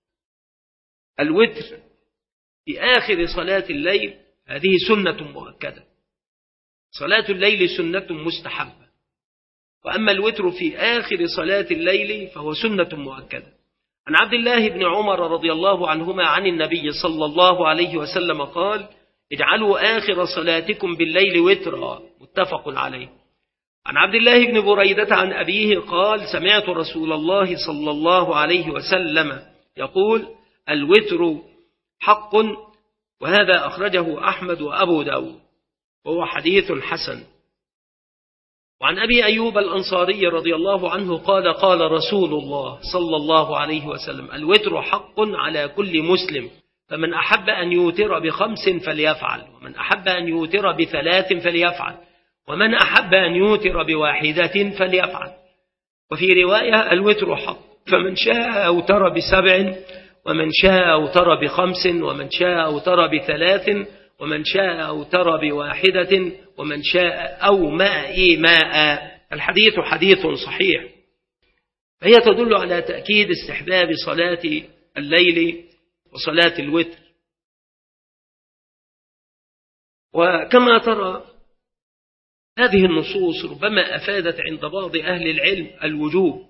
الوتر في آخر صلاة الليل هذه سنة مؤكدة. صلاة الليل سنة مستحبة، وأما الوتر في آخر صلاة الليل فهو سنة مؤكدة. عن عبد الله بن عمر رضي الله عنهما عن النبي صلى الله عليه وسلم قال: اجعلوا آخر صلاتكم بالليل وترا. متفق عليه. عن عبد الله بن بريدة عن أبيه قال: سمعت رسول الله صلى الله عليه وسلم يقول: الوتر حق. وهذا أخرجه أحمد وأبو داود وهو حديث حسن. وعن أبي أيوب الأنصاري رضي الله عنه قال: قال رسول الله صلى الله عليه وسلم: الوتر حق على كل مسلم، فمن أحب أن يوتر بخمس فليفعل، ومن أحب أن يوتر بثلاث فليفعل، ومن أحب أن يوتر بواحدة فليفعل. وفي رواية: الوتر حق، فمن شاء أوتر بسبع، ومن شاء أوتر بخمس، ومن شاء أوتر بثلاث، ومن شاء أوتر بواحدة، ومن شاء أو ماء ماء. الحديث حديث صحيح، فهي تدل على تأكيد استحباب صلاة الليل وصلاة الوتر. وكما ترى هذه النصوص ربما أفادت عند بعض أهل العلم الوجوب،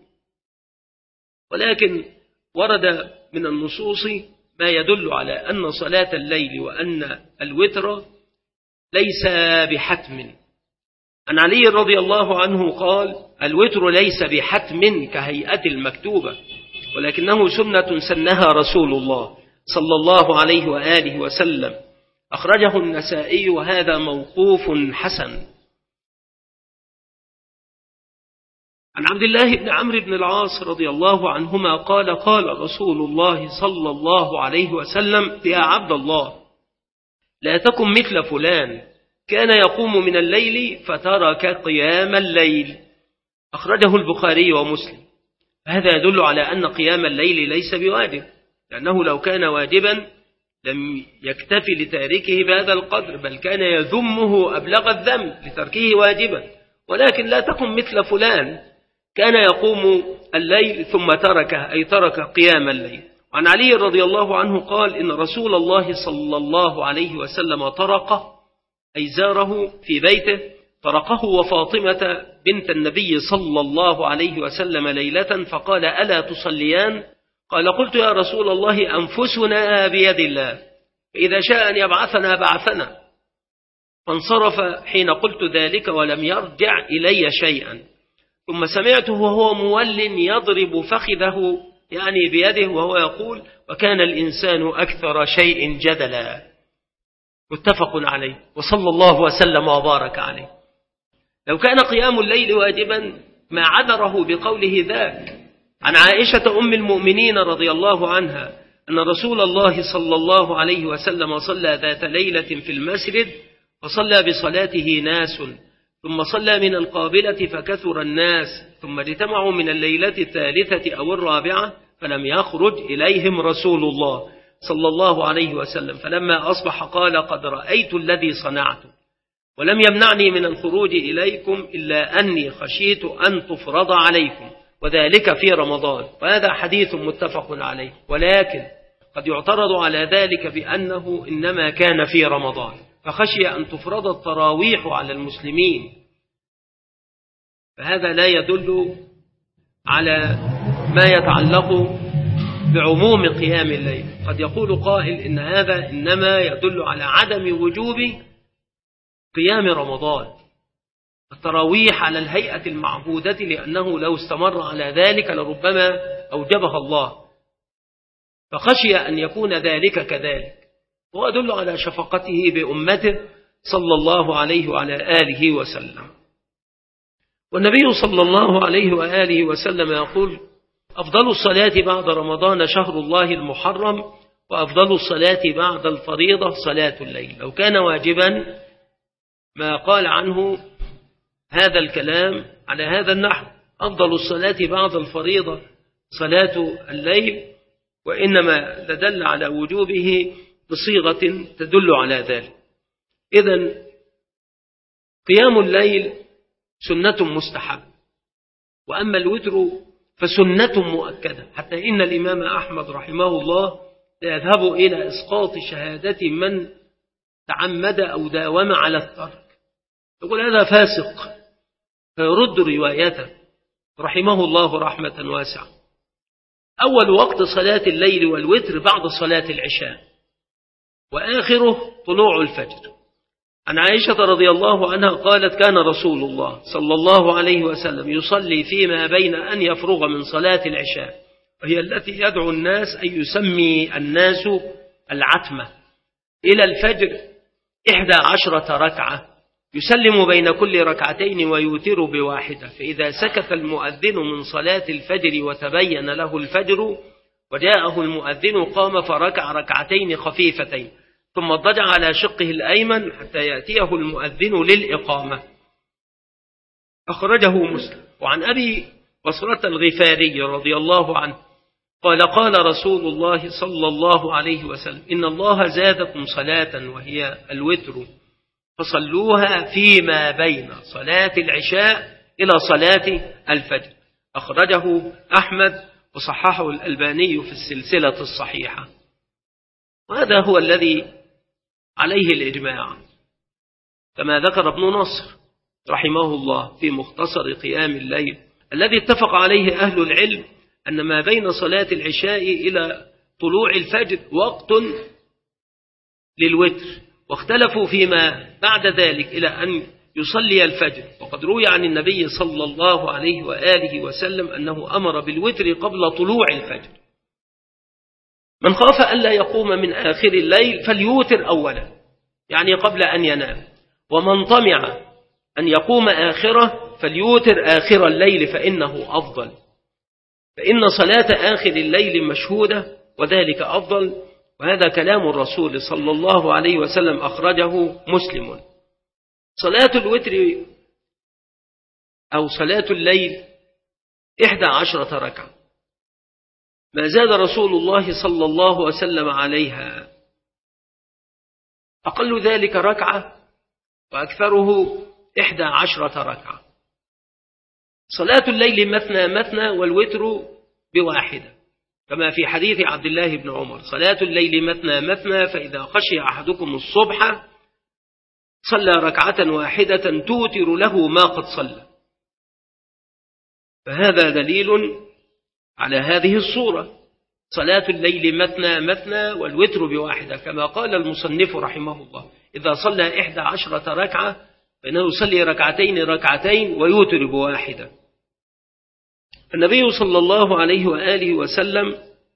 ولكن ورد من النصوص ما يدل على أن صلاة الليل وأن الوتر ليس بحتم. عن علي رضي الله عنه قال: الوتر ليس بحتم كهيئة المكتوبة، ولكنه سنة سنها رسول الله صلى الله عليه وآله وسلم، أخرجه النسائي وهذا موقوف حسن. عن عبد الله بن عمرو بن العاص رضي الله عنهما قال: قال رسول الله صلى الله عليه وسلم: يا عبد الله، لا تكن مثل فلان كان يقوم من الليل فترك قيام الليل، أخرجه البخاري ومسلم. هذا يدل على أن قيام الليل ليس بواجب، لأنه لو كان واجبا لم يكتفي لتاركه بهذا القدر، بل كان يذمه أبلغ الذم لتركه واجبا. ولكن لا تكن مثل فلان كان يقوم الليل ثم تركه، أي ترك قيام الليل. وعن علي رضي الله عنه قال: إن رسول الله صلى الله عليه وسلم طرقه، أي زاره في بيته، طرقه وفاطمة بنت النبي صلى الله عليه وسلم ليلة، فقال: ألا تصليان؟ قال: قلت يا رسول الله أنفسنا بيد الله، فإذا شاء أن يبعثنا بعثنا. فانصرف حين قلت ذلك ولم يرجع إلي شيئا، ثم سمعته وهو مول يضرب فخذه يعني بيده وهو يقول: وكان الإنسان أكثر شيء جدلا. متفق عليه، وصلى الله وسلم وبارك عليه. لو كان قيام الليل واجبا ما عذره بقوله ذاك. عن عائشة أم المؤمنين رضي الله عنها أن رسول الله صلى الله عليه وسلم صلى ذات ليلة في المسجد، فصلى بصلاته ناس، ثم صلى من القابلة فكثر الناس، ثم اجتمعوا من الليلة الثالثة أو الرابعة، فلم يخرج إليهم رسول الله صلى الله عليه وسلم، فلما أصبح قال: قد رأيت الذي صنعت، ولم يمنعني من الخروج إليكم إلا أني خشيت أن تفرض عليكم، وذلك في رمضان. وهذا حديث متفق عليه، ولكن قد يعترض على ذلك بأنه إنما كان في رمضان، فخشي أن تفرض التراويح على المسلمين، فهذا لا يدل على ما يتعلق بعموم قيام الليل. قد يقول قائل إن هذا إنما يدل على عدم وجوب قيام رمضان، التراويح على الهيئة المعبودة، لأنه لو استمر على ذلك لربما أوجبها الله، فخشي أن يكون ذلك كذلك. ويدل على شفقته بأمته صلى الله عليه وعلى آله وسلم. والنبي صلى الله عليه وآله وسلم يقول: أفضل الصلاة بعد رمضان شهر الله المحرم، وأفضل الصلاة بعد الفريضة صلاة الليل. لو كان واجبا ما قال عنه هذا الكلام على هذا النحو: أفضل الصلاة بعد الفريضة صلاة الليل، وإنما تدل على وجوبه بصيغة تدل على ذلك. إذن قيام الليل سنة مستحب، وأما الوتر فسنة مؤكدة، حتى إن الإمام أحمد رحمه الله يذهب إلى إسقاط شهادة من تعمد أو داوم على الترك، يقول هذا فاسق، فيرد روايته رحمه الله رحمة واسعة. أول وقت صلاة الليل والوتر بعد صلاة العشاء، وآخره طلوع الفجر. عن عائشة رضي الله عنها قالت: كان رسول الله صلى الله عليه وسلم يصلي فيما بين أن يفرغ من صلاة العشاء، وهي التي يدعو الناس أن يسمي الناس العتمة، إلى الفجر إحدى عشرة ركعة، يسلم بين كل ركعتين ويوتر بواحدة، فإذا سكت المؤذن من صلاة الفجر وتبين له الفجر وجاءه المؤذن قام فركع ركعتين خفيفتين، ثم اضطجع على شقه الأيمن حتى يأتيه المؤذن للإقامة، أخرجه مسلم. وعن أبي بصرة الغفاري رضي الله عنه قال قال رسول الله صلى الله عليه وسلم إن الله زادكم صلاة وهي الوتر فصلوها فيما بين صلاة العشاء إلى صلاة الفجر. أخرجه أحمد وصححه الألباني في السلسلة الصحيحة. وهذا هو الذي عليه الإجماع كما ذكر ابن نصر رحمه الله في مختصر قيام الليل، الذي اتفق عليه أهل العلم أن ما بين صلاة العشاء إلى طلوع الفجر وقت للوتر، واختلفوا فيما بعد ذلك إلى أن يصلي الفجر. وقد روي عن النبي صلى الله عليه وآله وسلم أنه أمر بالوتر قبل طلوع الفجر. من خاف ألا يقوم من آخر الليل فليوتر أولا، يعني قبل أن ينام. ومن طمع أن يقوم آخره فليوتر آخر الليل فإنه أفضل، فإن صلاة آخر الليل مشهودة وذلك أفضل. وهذا كلام الرسول صلى الله عليه وسلم أخرجه مسلم. صلاة الوتر أو صلاة الليل إحدى عشرة ركعة، ما زاد رسول الله صلى الله عليه وسلم عليها، أقل ذلك ركعة وأكثره إحدى عشرة ركعة. صلاة الليل مثنى مثنى والوتر بواحدة، كما في حديث عبد الله بن عمر صلاة الليل مثنى مثنى فإذا خشي أحدكم الصبح صلى ركعة واحدة توتر له ما قد صلى. فهذا دليل على هذه الصورة، صلاة الليل مثنى مثنى والوتر بواحدة، كما قال المصنف رحمه الله إذا صلى إحدى عشرة ركعة فإنه يصلي ركعتين ركعتين ويوتر بواحدة. النبي صلى الله عليه وآله وسلم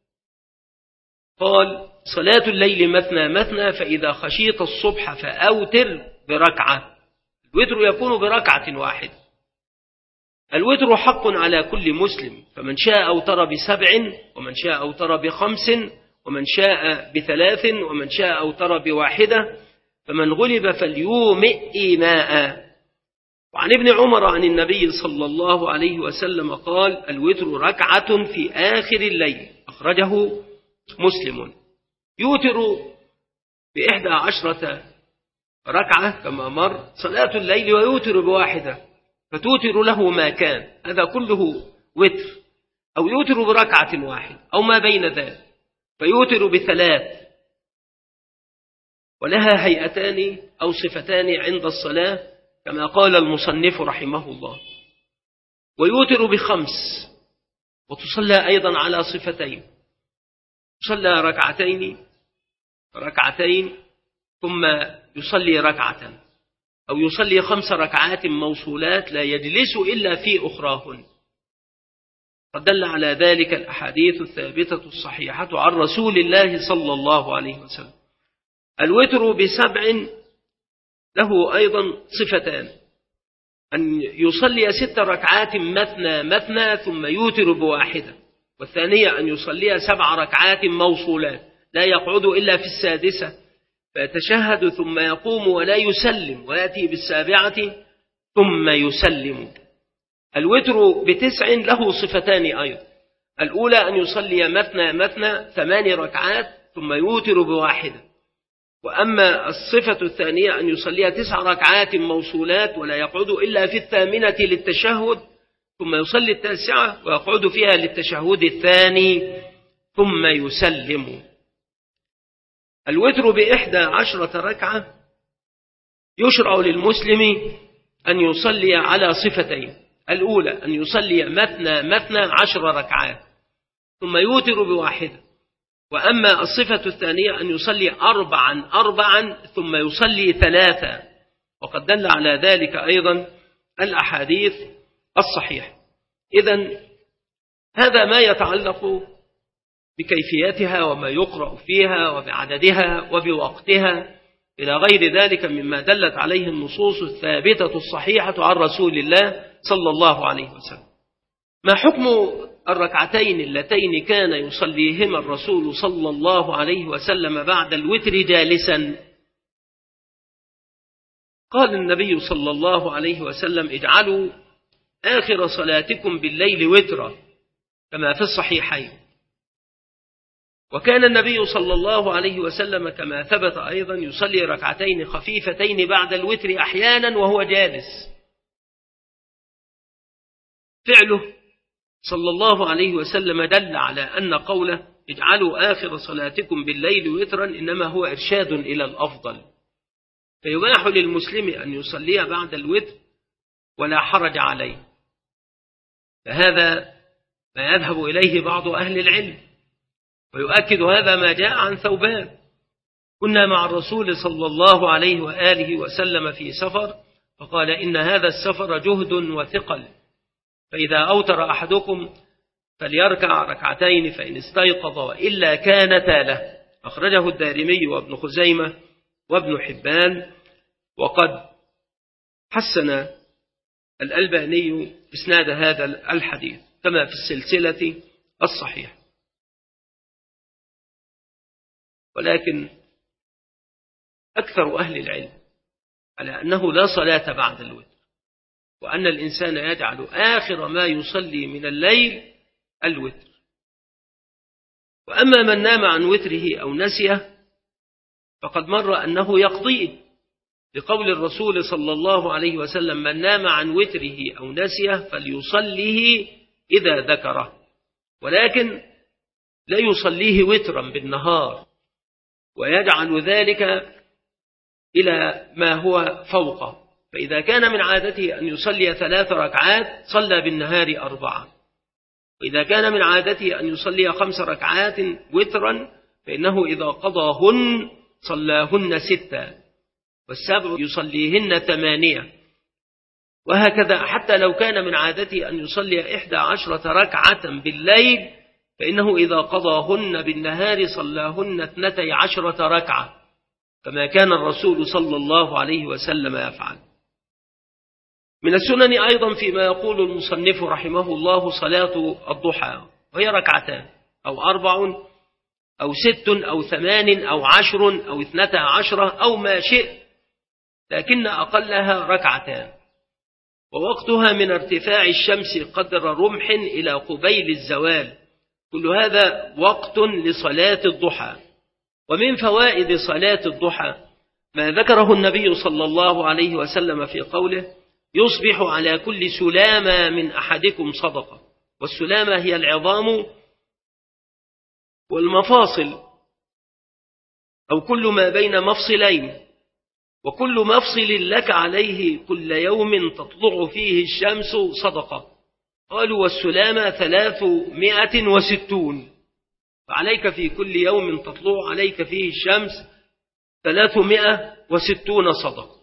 قال صلاة الليل مثنى مثنى فإذا خشيت الصبح فأوتر بركعة. الوتر يكون بركعة واحدة. الوتر حق على كل مسلم، فمن شاء أوتر بسبع ومن شاء أوتر بخمس ومن شاء بثلاث ومن شاء أوتر بواحدة، فمن غلب فليومئ إيماء. وعن ابن عمر عن النبي صلى الله عليه وسلم قال الوتر ركعة في آخر الليل، أخرجه مسلم. يوتر بإحدى عشرة ركعة كما مر صلاة الليل ويوتر بواحدة، فتوتر له ما كان، هذا كله وتر. أو يوتر بركعة واحدة أو ما بين ذلك، فيوتر بثلاث، ولها هيئتان أو صفتان عند الصلاة كما قال المصنف رحمه الله. ويوتر بخمس، وتصلى أيضا على صفتين، صلى ركعتين ركعتين ثم يصلي ركعة، أو يصلي خمس ركعات موصولات لا يجلس إلا في أخراهن. قد دل على ذلك الأحاديث الثابتة الصحيحة عن رسول الله صلى الله عليه وسلم. الوتر بسبع له أيضا صفتان، أن يصلي ست ركعات مثنى مثنى ثم يوتر بواحدة، والثانية أن يصلي سبع ركعات موصولات لا يقعد إلا في السادسة فيتشهد ثم يقوم ولا يسلم ويأتي بالسابعة ثم يسلم. الوتر بتسع له صفتان أيضا، الأولى أن يصلي مثنى مثنى ثمان ركعات ثم يوتر بواحدة، وأما الصفة الثانية أن يصلي تسع ركعات موصولات ولا يقعد إلا في الثامنة للتشهد ثم يصلي التاسعة ويقعد فيها للتشهد الثاني ثم يسلم. الوتر بإحدى عشرة ركعة يشرع للمسلم أن يصلي على صفتين، الأولى أن يصلي مثنى مثنى عشر ركعات ثم يوتر بواحدة، وأما الصفة الثانية أن يصلي أربعا أربعا ثم يصلي ثلاثا، وقد دل على ذلك أيضا الأحاديث الصحيحة. إذن هذا ما يتعلق بكيفيتها وما يقرأ فيها وبعددها وبوقتها إلى غير ذلك مما دلت عليه النصوص الثابتة الصحيحة عن رسول الله صلى الله عليه وسلم. ما حكم الركعتين اللتين كان يصليهما الرسول صلى الله عليه وسلم بعد الوتر جالسا؟ قال النبي صلى الله عليه وسلم اجعلوا آخر صلاتكم بالليل وترا، كما في الصحيحين. وكان النبي صلى الله عليه وسلم كما ثبت أيضا يصلي ركعتين خفيفتين بعد الوتر أحيانا وهو جالس. فعله صلى الله عليه وسلم دل على أن قوله اجعلوا آخر صلاتكم بالليل وترا إنما هو إرشاد إلى الأفضل، فيباح للمسلم أن يصلي بعد الوتر ولا حرج عليه. فهذا ما يذهب إليه بعض أهل العلم، ويؤكد هذا ما جاء عن ثوبان: كنا مع الرسول صلى الله عليه وآله وسلم في سفر فقال إن هذا السفر جهد وثقل، فإذا أوتر أحدكم فليركع ركعتين فإن استيقظ وإلا كانتا له. أخرجه الدارمي وابن خزيمة وابن حبان، وقد حسن الألباني إسناد هذا الحديث كما في السلسلة الصحيحة. ولكن أكثر أهل العلم على أنه لا صلاة بعد الوتر، وأن الإنسان يجعل آخر ما يصلي من الليل الوتر. وأما من نام عن وتره أو نسيه فقد مر أنه يقضيه، لقول الرسول صلى الله عليه وسلم: من نام عن وتره أو نسيه فليصليه إذا ذكره، ولكن لا يصليه وترا بالنهار، ويجعل ذلك إلى ما هو فوقه. فإذا كان من عادته أن يصلي ثلاث ركعات صلى بالنهار أربعة، وإذا كان من عادته أن يصلي خمس ركعات وترا فإنه إذا قضاهن صلاهن ستة، والسبع يصليهن ثمانية، وهكذا حتى لو كان من عادته أن يصلي إحدى عشرة ركعة بالليل فإنه إذا قضاهن بالنهار صلاهن اثنتي عشرة ركعة، كما كان الرسول صلى الله عليه وسلم يفعل. من السنن أيضا فيما يقول المصنف رحمه الله صلاة الضحى، وهي ركعتان أو أربع أو ست أو ثمان أو عشر أو اثنتا عشرة أو ما شئت، لكن أقلها ركعتان، ووقتها من ارتفاع الشمس قدر رمح إلى قبيل الزوال. كل هذا وقت لصلاة الضحى. ومن فوائد صلاة الضحى ما ذكره النبي صلى الله عليه وسلم في قوله: يصبح على كل سلامة من أحدكم صدقة. والسلامة هي العظام والمفاصل، أو كل ما بين مفصلين، وكل مفصل لك عليه كل يوم تطلع فيه الشمس صدقة. قالوا: والسلامة ثلاثمائة وستون، فعليك في كل يوم تطلع عليك فيه الشمس ثلاثمائة وستون صدقة.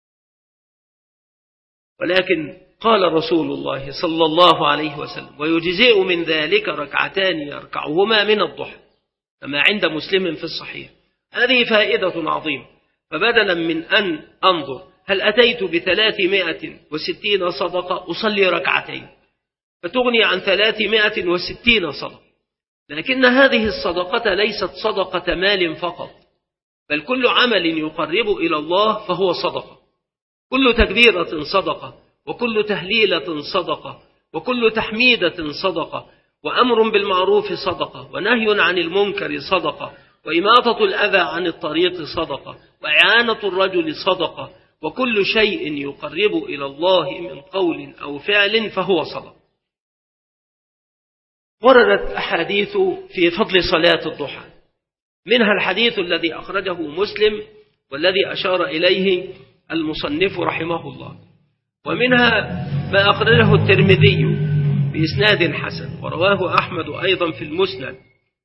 ولكن قال رسول الله صلى الله عليه وسلم: ويجزئ من ذلك ركعتان يركعهما من الضحى، كما عند مسلم في الصحيح. هذه فائدة عظيمة. فبدلا من أن أنظر هل أتيت بثلاثمائة وستين صدقة أصلي ركعتين فتغني عن ثلاثمائة وستين صدقة، لكن هذه الصدقة ليست صدقة مال فقط، بل كل عمل يقرب إلى الله فهو صدقة. كل تكبيرة صدقة، وكل تهليلة صدقة، وكل تحميدة صدقة، وأمر بالمعروف صدقة، ونهي عن المنكر صدقة، وإماطة الأذى عن الطريق صدقة، وإعانة الرجل صدقة، وكل شيء يقرب إلى الله من قول أو فعل فهو صدقة. وردت أحاديث في فضل صلاة الضحى، منها الحديث الذي أخرجه مسلم والذي أشار إليه المصنف رحمه الله، ومنها ما أخرجه الترمذي بإسناد حسن، ورواه أحمد أيضا في المسند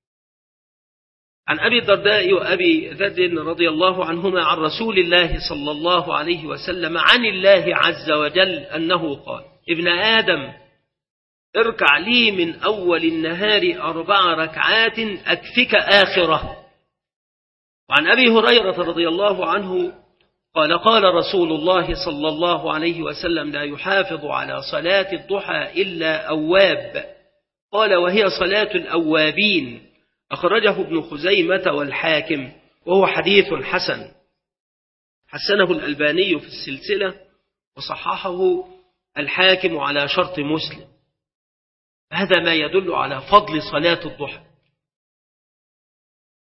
عن أبي الدرداء وأبي ذر رضي الله عنهما عن رسول الله صلى الله عليه وسلم عن الله عز وجل أنه قال: ابن آدم اركع لي من أول النهار أربع ركعات أكفك آخرة. وعن أبي هريرة رضي الله عنه قال: قال رسول الله صلى الله عليه وسلم: لا يحافظ على صلاة الضحى إلا أواب. قال: وهي صلاة الأوابين. أخرجه ابن خزيمة والحاكم، وهو حديث حسن، حسنه الألباني في السلسلة، وصححه الحاكم على شرط مسلم. هذا ما يدل على فضل صلاة الضحى.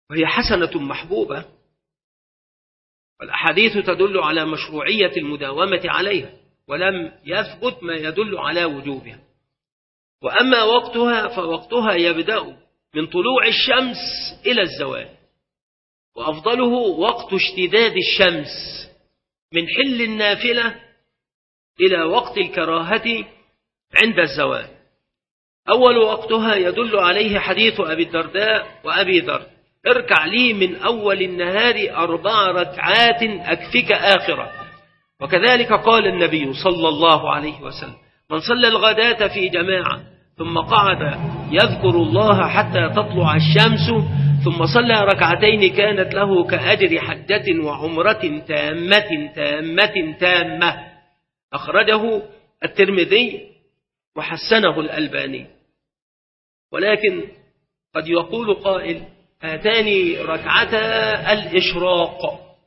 وهي حسنة محبوبة، والأحاديث تدل على مشروعية المداومة عليها، ولم يثبت ما يدل على وجوبها. وأما وقتها فوقتها يبدأ من طلوع الشمس إلى الزوال، وأفضله وقت اشتداد الشمس من حل النافلة إلى وقت الكراهة عند الزوال. أول وقتها يدل عليه حديث أبي الدرداء وأبي ذر: اركع لي من أول النهار أربع ركعات أكفك آخرة. وكذلك قال النبي صلى الله عليه وسلم: من صلى الغداة في جماعة ثم قعد يذكر الله حتى تطلع الشمس ثم صلى ركعتين كانت له كأجر حجة وعمرة تامة تامة تامة. أخرجه الترمذي وحسنه الألباني. ولكن قد يقول قائل: هاتان ركعتا الإشراق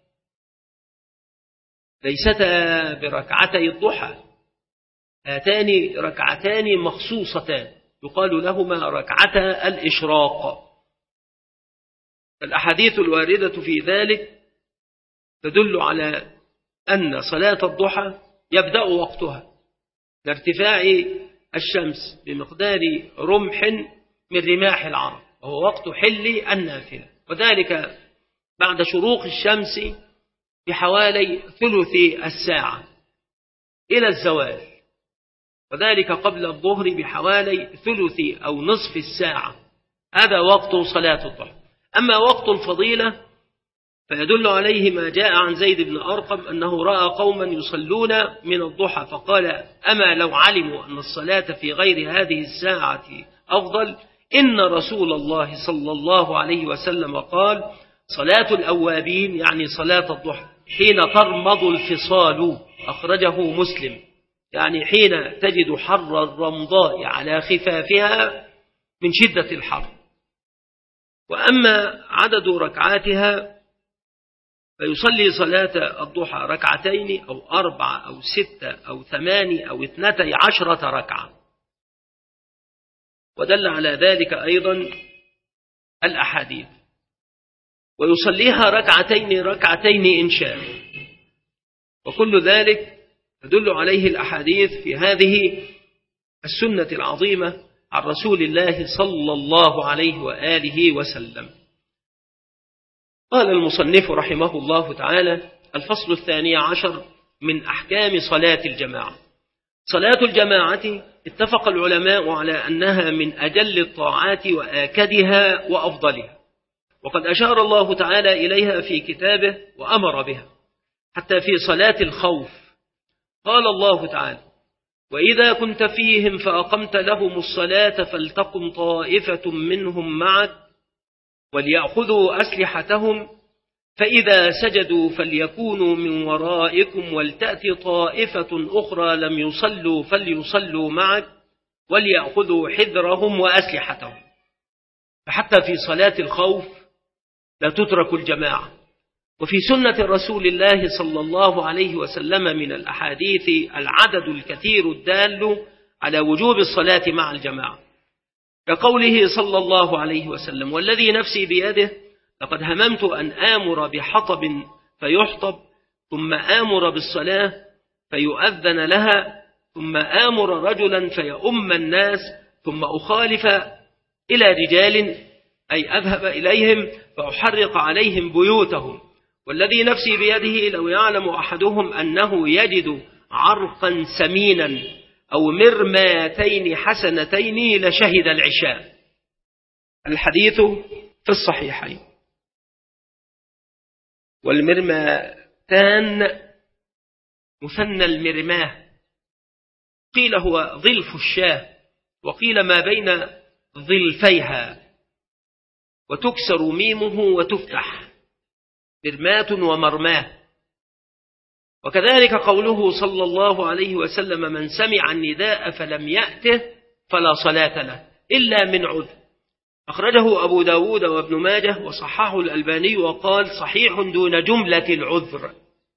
ليستا بركعتي الضحى، هاتان ركعتان مخصوصتان يقال لهما ركعتا الإشراق. الأحاديث الواردة في ذلك تدل على أن صلاة الضحى يبدأ وقتها لارتفاع الشمس بمقدار رمح من رماح العرب، وهو وقت حل النافلة، وذلك بعد شروق الشمس بحوالي ثلث الساعة إلى الزوال، وذلك قبل الظهر بحوالي ثلث أو نصف الساعة. هذا وقت صلاة الضحى. أما وقت الفضيلة فيدل عليه ما جاء عن زيد بن أرقم أنه رأى قوما يصلون من الضحى فقال: أما لو علموا أن الصلاة في غير هذه الساعة أفضل، إن رسول الله صلى الله عليه وسلم قال: صلاة الأوابين يعني صلاة الضحى حين ترمض الفصال. أخرجه مسلم، يعني حين تجد حر الرمضاء على خفافها من شدة الحر. وأما عدد ركعاتها فيصلي صلاة الضحى ركعتين أو أربعة أو ستة أو ثمانية أو اثنتي عشرة ركعة، ودل على ذلك أيضا الأحاديث. ويصليها ركعتين ركعتين إن شاء، وكل ذلك تدل عليه الأحاديث في هذه السنة العظيمة عن رسول الله صلى الله عليه وآله وسلم. قال المصنف رحمه الله تعالى: الفصل الثاني عشر من أحكام صلاة الجماعة. صلاة الجماعة اتفق العلماء على أنها من أجل الطاعات وآكدها وأفضلها، وقد أشار الله تعالى إليها في كتابه وأمر بها، حتى في صلاة الخوف قال الله تعالى: وإذا كنت فيهم فأقمت لهم الصلاة فلتقم طائفة منهم معك وليأخذوا أسلحتهم فإذا سجدوا فليكونوا من ورائكم ولتأتي طائفة أخرى لم يصلوا فليصلوا معك وليأخذوا حذرهم وأسلحتهم. فحتى في صلاة الخوف لا تترك الجماعة. وفي سنة رسول الله صلى الله عليه وسلم من الأحاديث العدد الكثير الدال على وجوب الصلاة مع الجماعة، كقوله صلى الله عليه وسلم: والذي نفسي بيده لقد هممت أن آمر بحطب فيحطب ثم آمر بالصلاة فيؤذن لها ثم آمر رجلا فيؤم الناس ثم أخالف إلى رجال أي أذهب إليهم فأحرق عليهم بيوتهم، والذي نفسي بيده لو يعلم أحدهم أنه يجد عرقا سمينا أو مرماتين حسنتين لشهد العشاء. الحديث في الصحيحين. والمرماتان مثنى المرماه، قيل هو ظلف الشاة وقيل ما بين ظلفيها، وتكسر ميمه وتفتح مرمات ومرماه. وكذلك قوله صلى الله عليه وسلم: من سمع النداء فلم يأته فلا صلاة له إلا من عذر. أخرجه أبو داود وابن ماجه وصححه الألباني وقال: صحيح دون جملة العذر.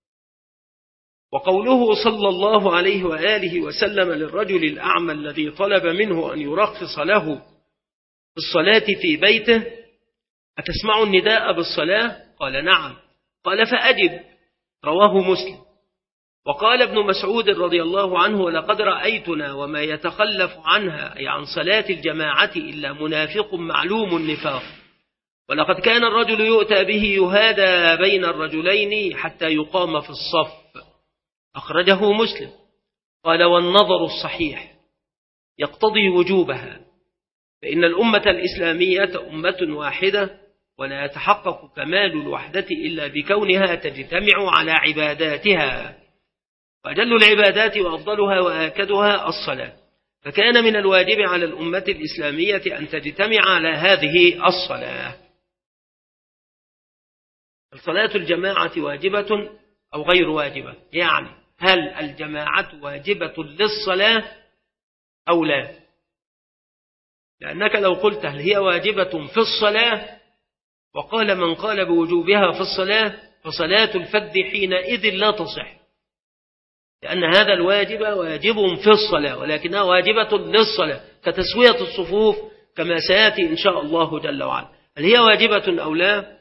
وقوله صلى الله عليه وآله وسلم للرجل الأعمى الذي طلب منه أن يرخص له في الصلاة في بيته: أتسمع النداء بالصلاة؟ قال نعم. قال فأجب. رواه مسلم. وقال ابن مسعود رضي الله عنه لقد رأيتنا وما يتخلف عنها أي عن صلاة الجماعة إلا منافق معلوم النفاق، ولقد كان الرجل يؤتى به يهادى بين الرجلين حتى يقام في الصف. أخرجه مسلم. قال والنظر الصحيح يقتضي وجوبها، فإن الأمة الإسلامية أمة واحدة، ولا يتحقق كمال الوحدة إلا بكونها تجتمع على عباداتها، وأجل العبادات وأفضلها وآكدها الصلاة، فكان من الواجب على الأمة الإسلامية أن تجتمع على هذه الصلاة. الصلاة الجماعة واجبة أو غير واجبة؟ يعني هل الجماعة واجبة للصلاة أو لا؟ لأنك لو قلت هل هي واجبة في الصلاة، وقال من قال بوجوبها في الصلاة، فصلاة الفرد حينئذ لا تصح، لأن هذا الواجب واجب في الصلاة ولكنها واجبة للصلاة، كتسوية الصفوف كما سيأتي إن شاء الله جل وعلا. هل هي واجبة أو لا؟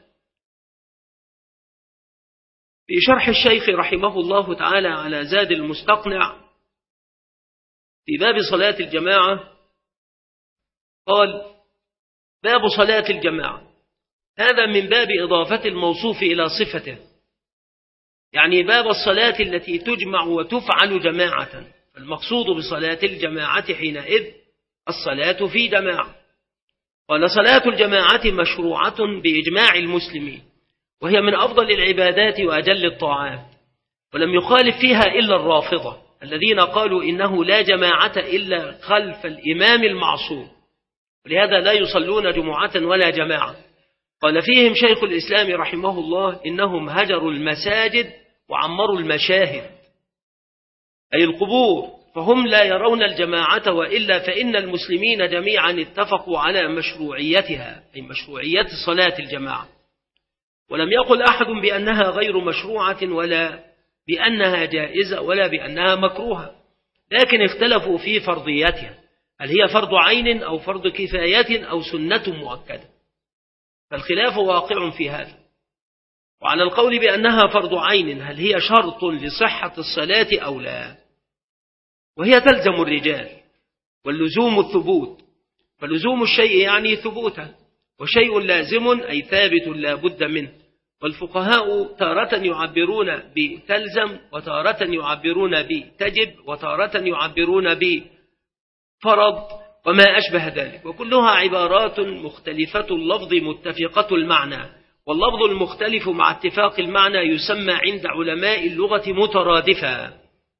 في شرح الشيخ رحمه الله تعالى على زاد المستقنع في باب صلاة الجماعة قال باب صلاة الجماعة، هذا من باب إضافة الموصوف إلى صفته، يعني باب الصلاة التي تجمع وتفعل جماعة، المقصود بصلاة الجماعة حينئذ الصلاة في جماعة. قال صلاة الجماعة مشروعة بإجماع المسلمين، وهي من أفضل العبادات وأجل الطاعات، ولم يخالف فيها إلا الرافضة الذين قالوا إنه لا جماعة إلا خلف الإمام المعصوم، ولهذا لا يصلون جمعة ولا جماعة. قال فيهم شيخ الإسلام رحمه الله إنهم هجروا المساجد وعمروا المشاهد أي القبور، فهم لا يرون الجماعة، وإلا فإن المسلمين جميعا اتفقوا على مشروعيتها أي مشروعية صلاة الجماعة، ولم يقل أحد بأنها غير مشروعة ولا بأنها جائزة ولا بأنها مكروهة، لكن اختلفوا في فرضيتها، هل هي فرض عين أو فرض كفاية أو سنة مؤكدة، فالخلاف واقع في هذا. وعلى القول بأنها فرض عين هل هي شرط لصحة الصلاة أو لا، وهي تلزم الرجال، واللزوم الثبوت، فلزوم الشيء يعني ثبوته، وشيء لازم أي ثابت لا بد منه، والفقهاء تارة يعبرون بتلزم وتارة يعبرون بتجب وتارة يعبرون بفرض وما أشبه ذلك، وكلها عبارات مختلفة اللفظ متفقة المعنى، واللفظ المختلف مع اتفاق المعنى يسمى عند علماء اللغة مترادفا.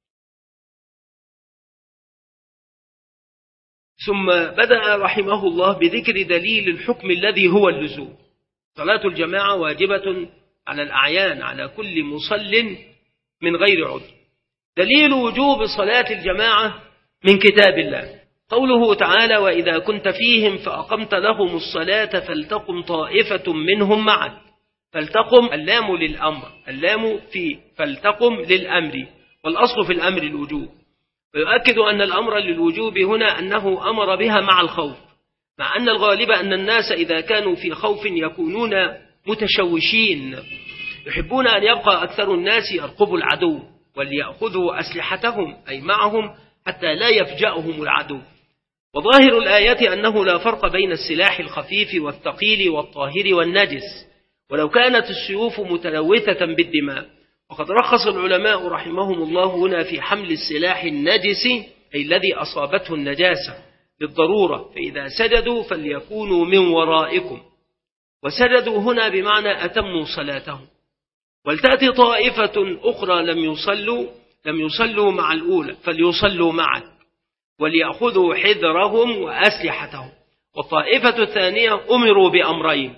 ثم بدأ رحمه الله بذكر دليل الحكم الذي هو اللزوم. صلاة الجماعة واجبة على الأعيان على كل مصل من غير عذر. دليل وجوب صلاة الجماعة من كتاب الله قوله تعالى وإذا كنت فيهم فأقمت لهم الصلاة فلتقم طائفة منهم معك. فلتقم اللام للأمر، اللام في فلتقم للأمر، والأصل في الأمر الوجوب، ويؤكد أن الأمر للوجوب هنا أنه أمر بها مع الخوف، مع أن الغالب أن الناس إذا كانوا في خوف يكونون متشوشين، يحبون أن يبقى أكثر الناس يرقبوا العدو وليأخذوا أسلحتهم أي معهم حتى لا يفجأهم العدو. وظاهر الآية أنه لا فرق بين السلاح الخفيف والثقيل والطاهر والنجس، ولو كانت السيوف متلوثة بالدماء. وقد رخص العلماء رحمهم الله هنا في حمل السلاح النجس أي الذي أصابته النجاسة بالضرورة، فإذا سجدوا فليكونوا من ورائكم، وسجدوا هنا بمعنى أتموا صلاتهم. ولتأتي طائفة أخرى لم يصلوا لم يصلوا مع الأولى فليصلوا معك وليأخذوا حذرهم وأسلحتهم. والطائفة الثانية أمروا بأمرين،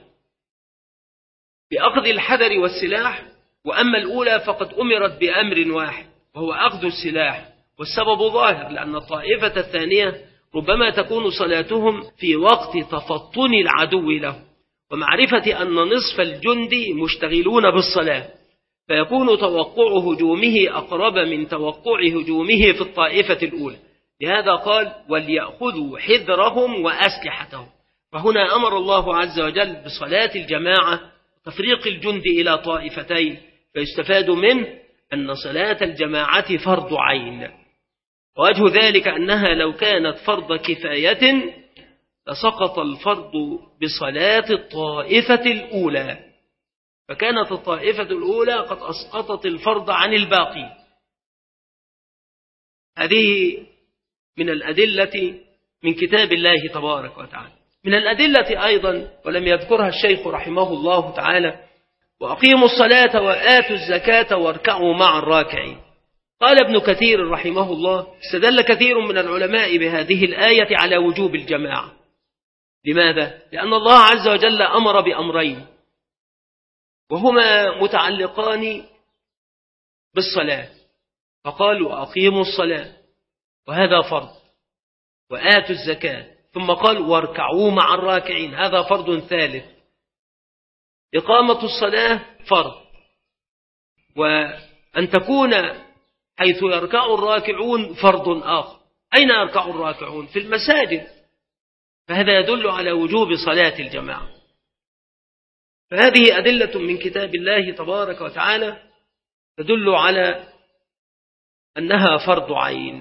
بأخذ الحذر والسلاح، وأما الأولى فقد أمرت بأمر واحد وهو أخذ السلاح، والسبب ظاهر لأن الطائفة الثانية ربما تكون صلاتهم في وقت تفطن العدو له ومعرفة أن نصف الجند مشتغلون بالصلاة، فيكون توقع هجومه أقرب من توقع هجومه في الطائفة الأولى. لهذا قال وليأخذوا حذرهم وأسلحتهم، فهنا أمر الله عز وجل بصلاة الجماعة وتفريق الجند إلى طائفتين، فيستفاد منه أن صلاة الجماعة فرض عين، ووجه ذلك أنها لو كانت فرض كفاية لسقط الفرض بصلاة الطائفة الأولى، فكانت الطائفة الأولى قد أسقطت الفرض عن الباقي. هذه من الأدلة من كتاب الله تبارك وتعالى. من الأدلة أيضا ولم يذكرها الشيخ رحمه الله تعالى: وأقيموا الصلاة وآتوا الزكاة واركعوا مع الراكعين. قال ابن كثير رحمه الله: استدل كثير من العلماء بهذه الآية على وجوب الجماعة. لماذا؟ لأن الله عز وجل أمر بأمرين وهما متعلقان بالصلاة، فقال: وأقيموا الصلاة وهذا فرض، وآتوا الزكاة، ثم قال: واركعوا مع الراكعين، هذا فرض ثالث. إقامة الصلاة فرض، وأن تكون حيث يركع الراكعون فرض آخر. أين يركع الراكعون؟ في المساجد، فهذا يدل على وجوب صلاة الجماعة. فهذه أدلة من كتاب الله تبارك وتعالى تدل على أنها فرض عين.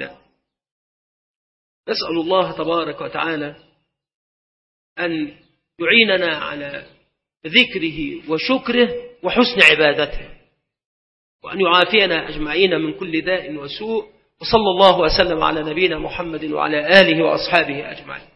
نسأل الله تبارك وتعالى أن يعيننا على ذكره وشكره وحسن عبادته، وأن يعافينا أجمعين من كل داء وسوء. وصلى الله وسلم على نبينا محمد وعلى آله وأصحابه أجمعين.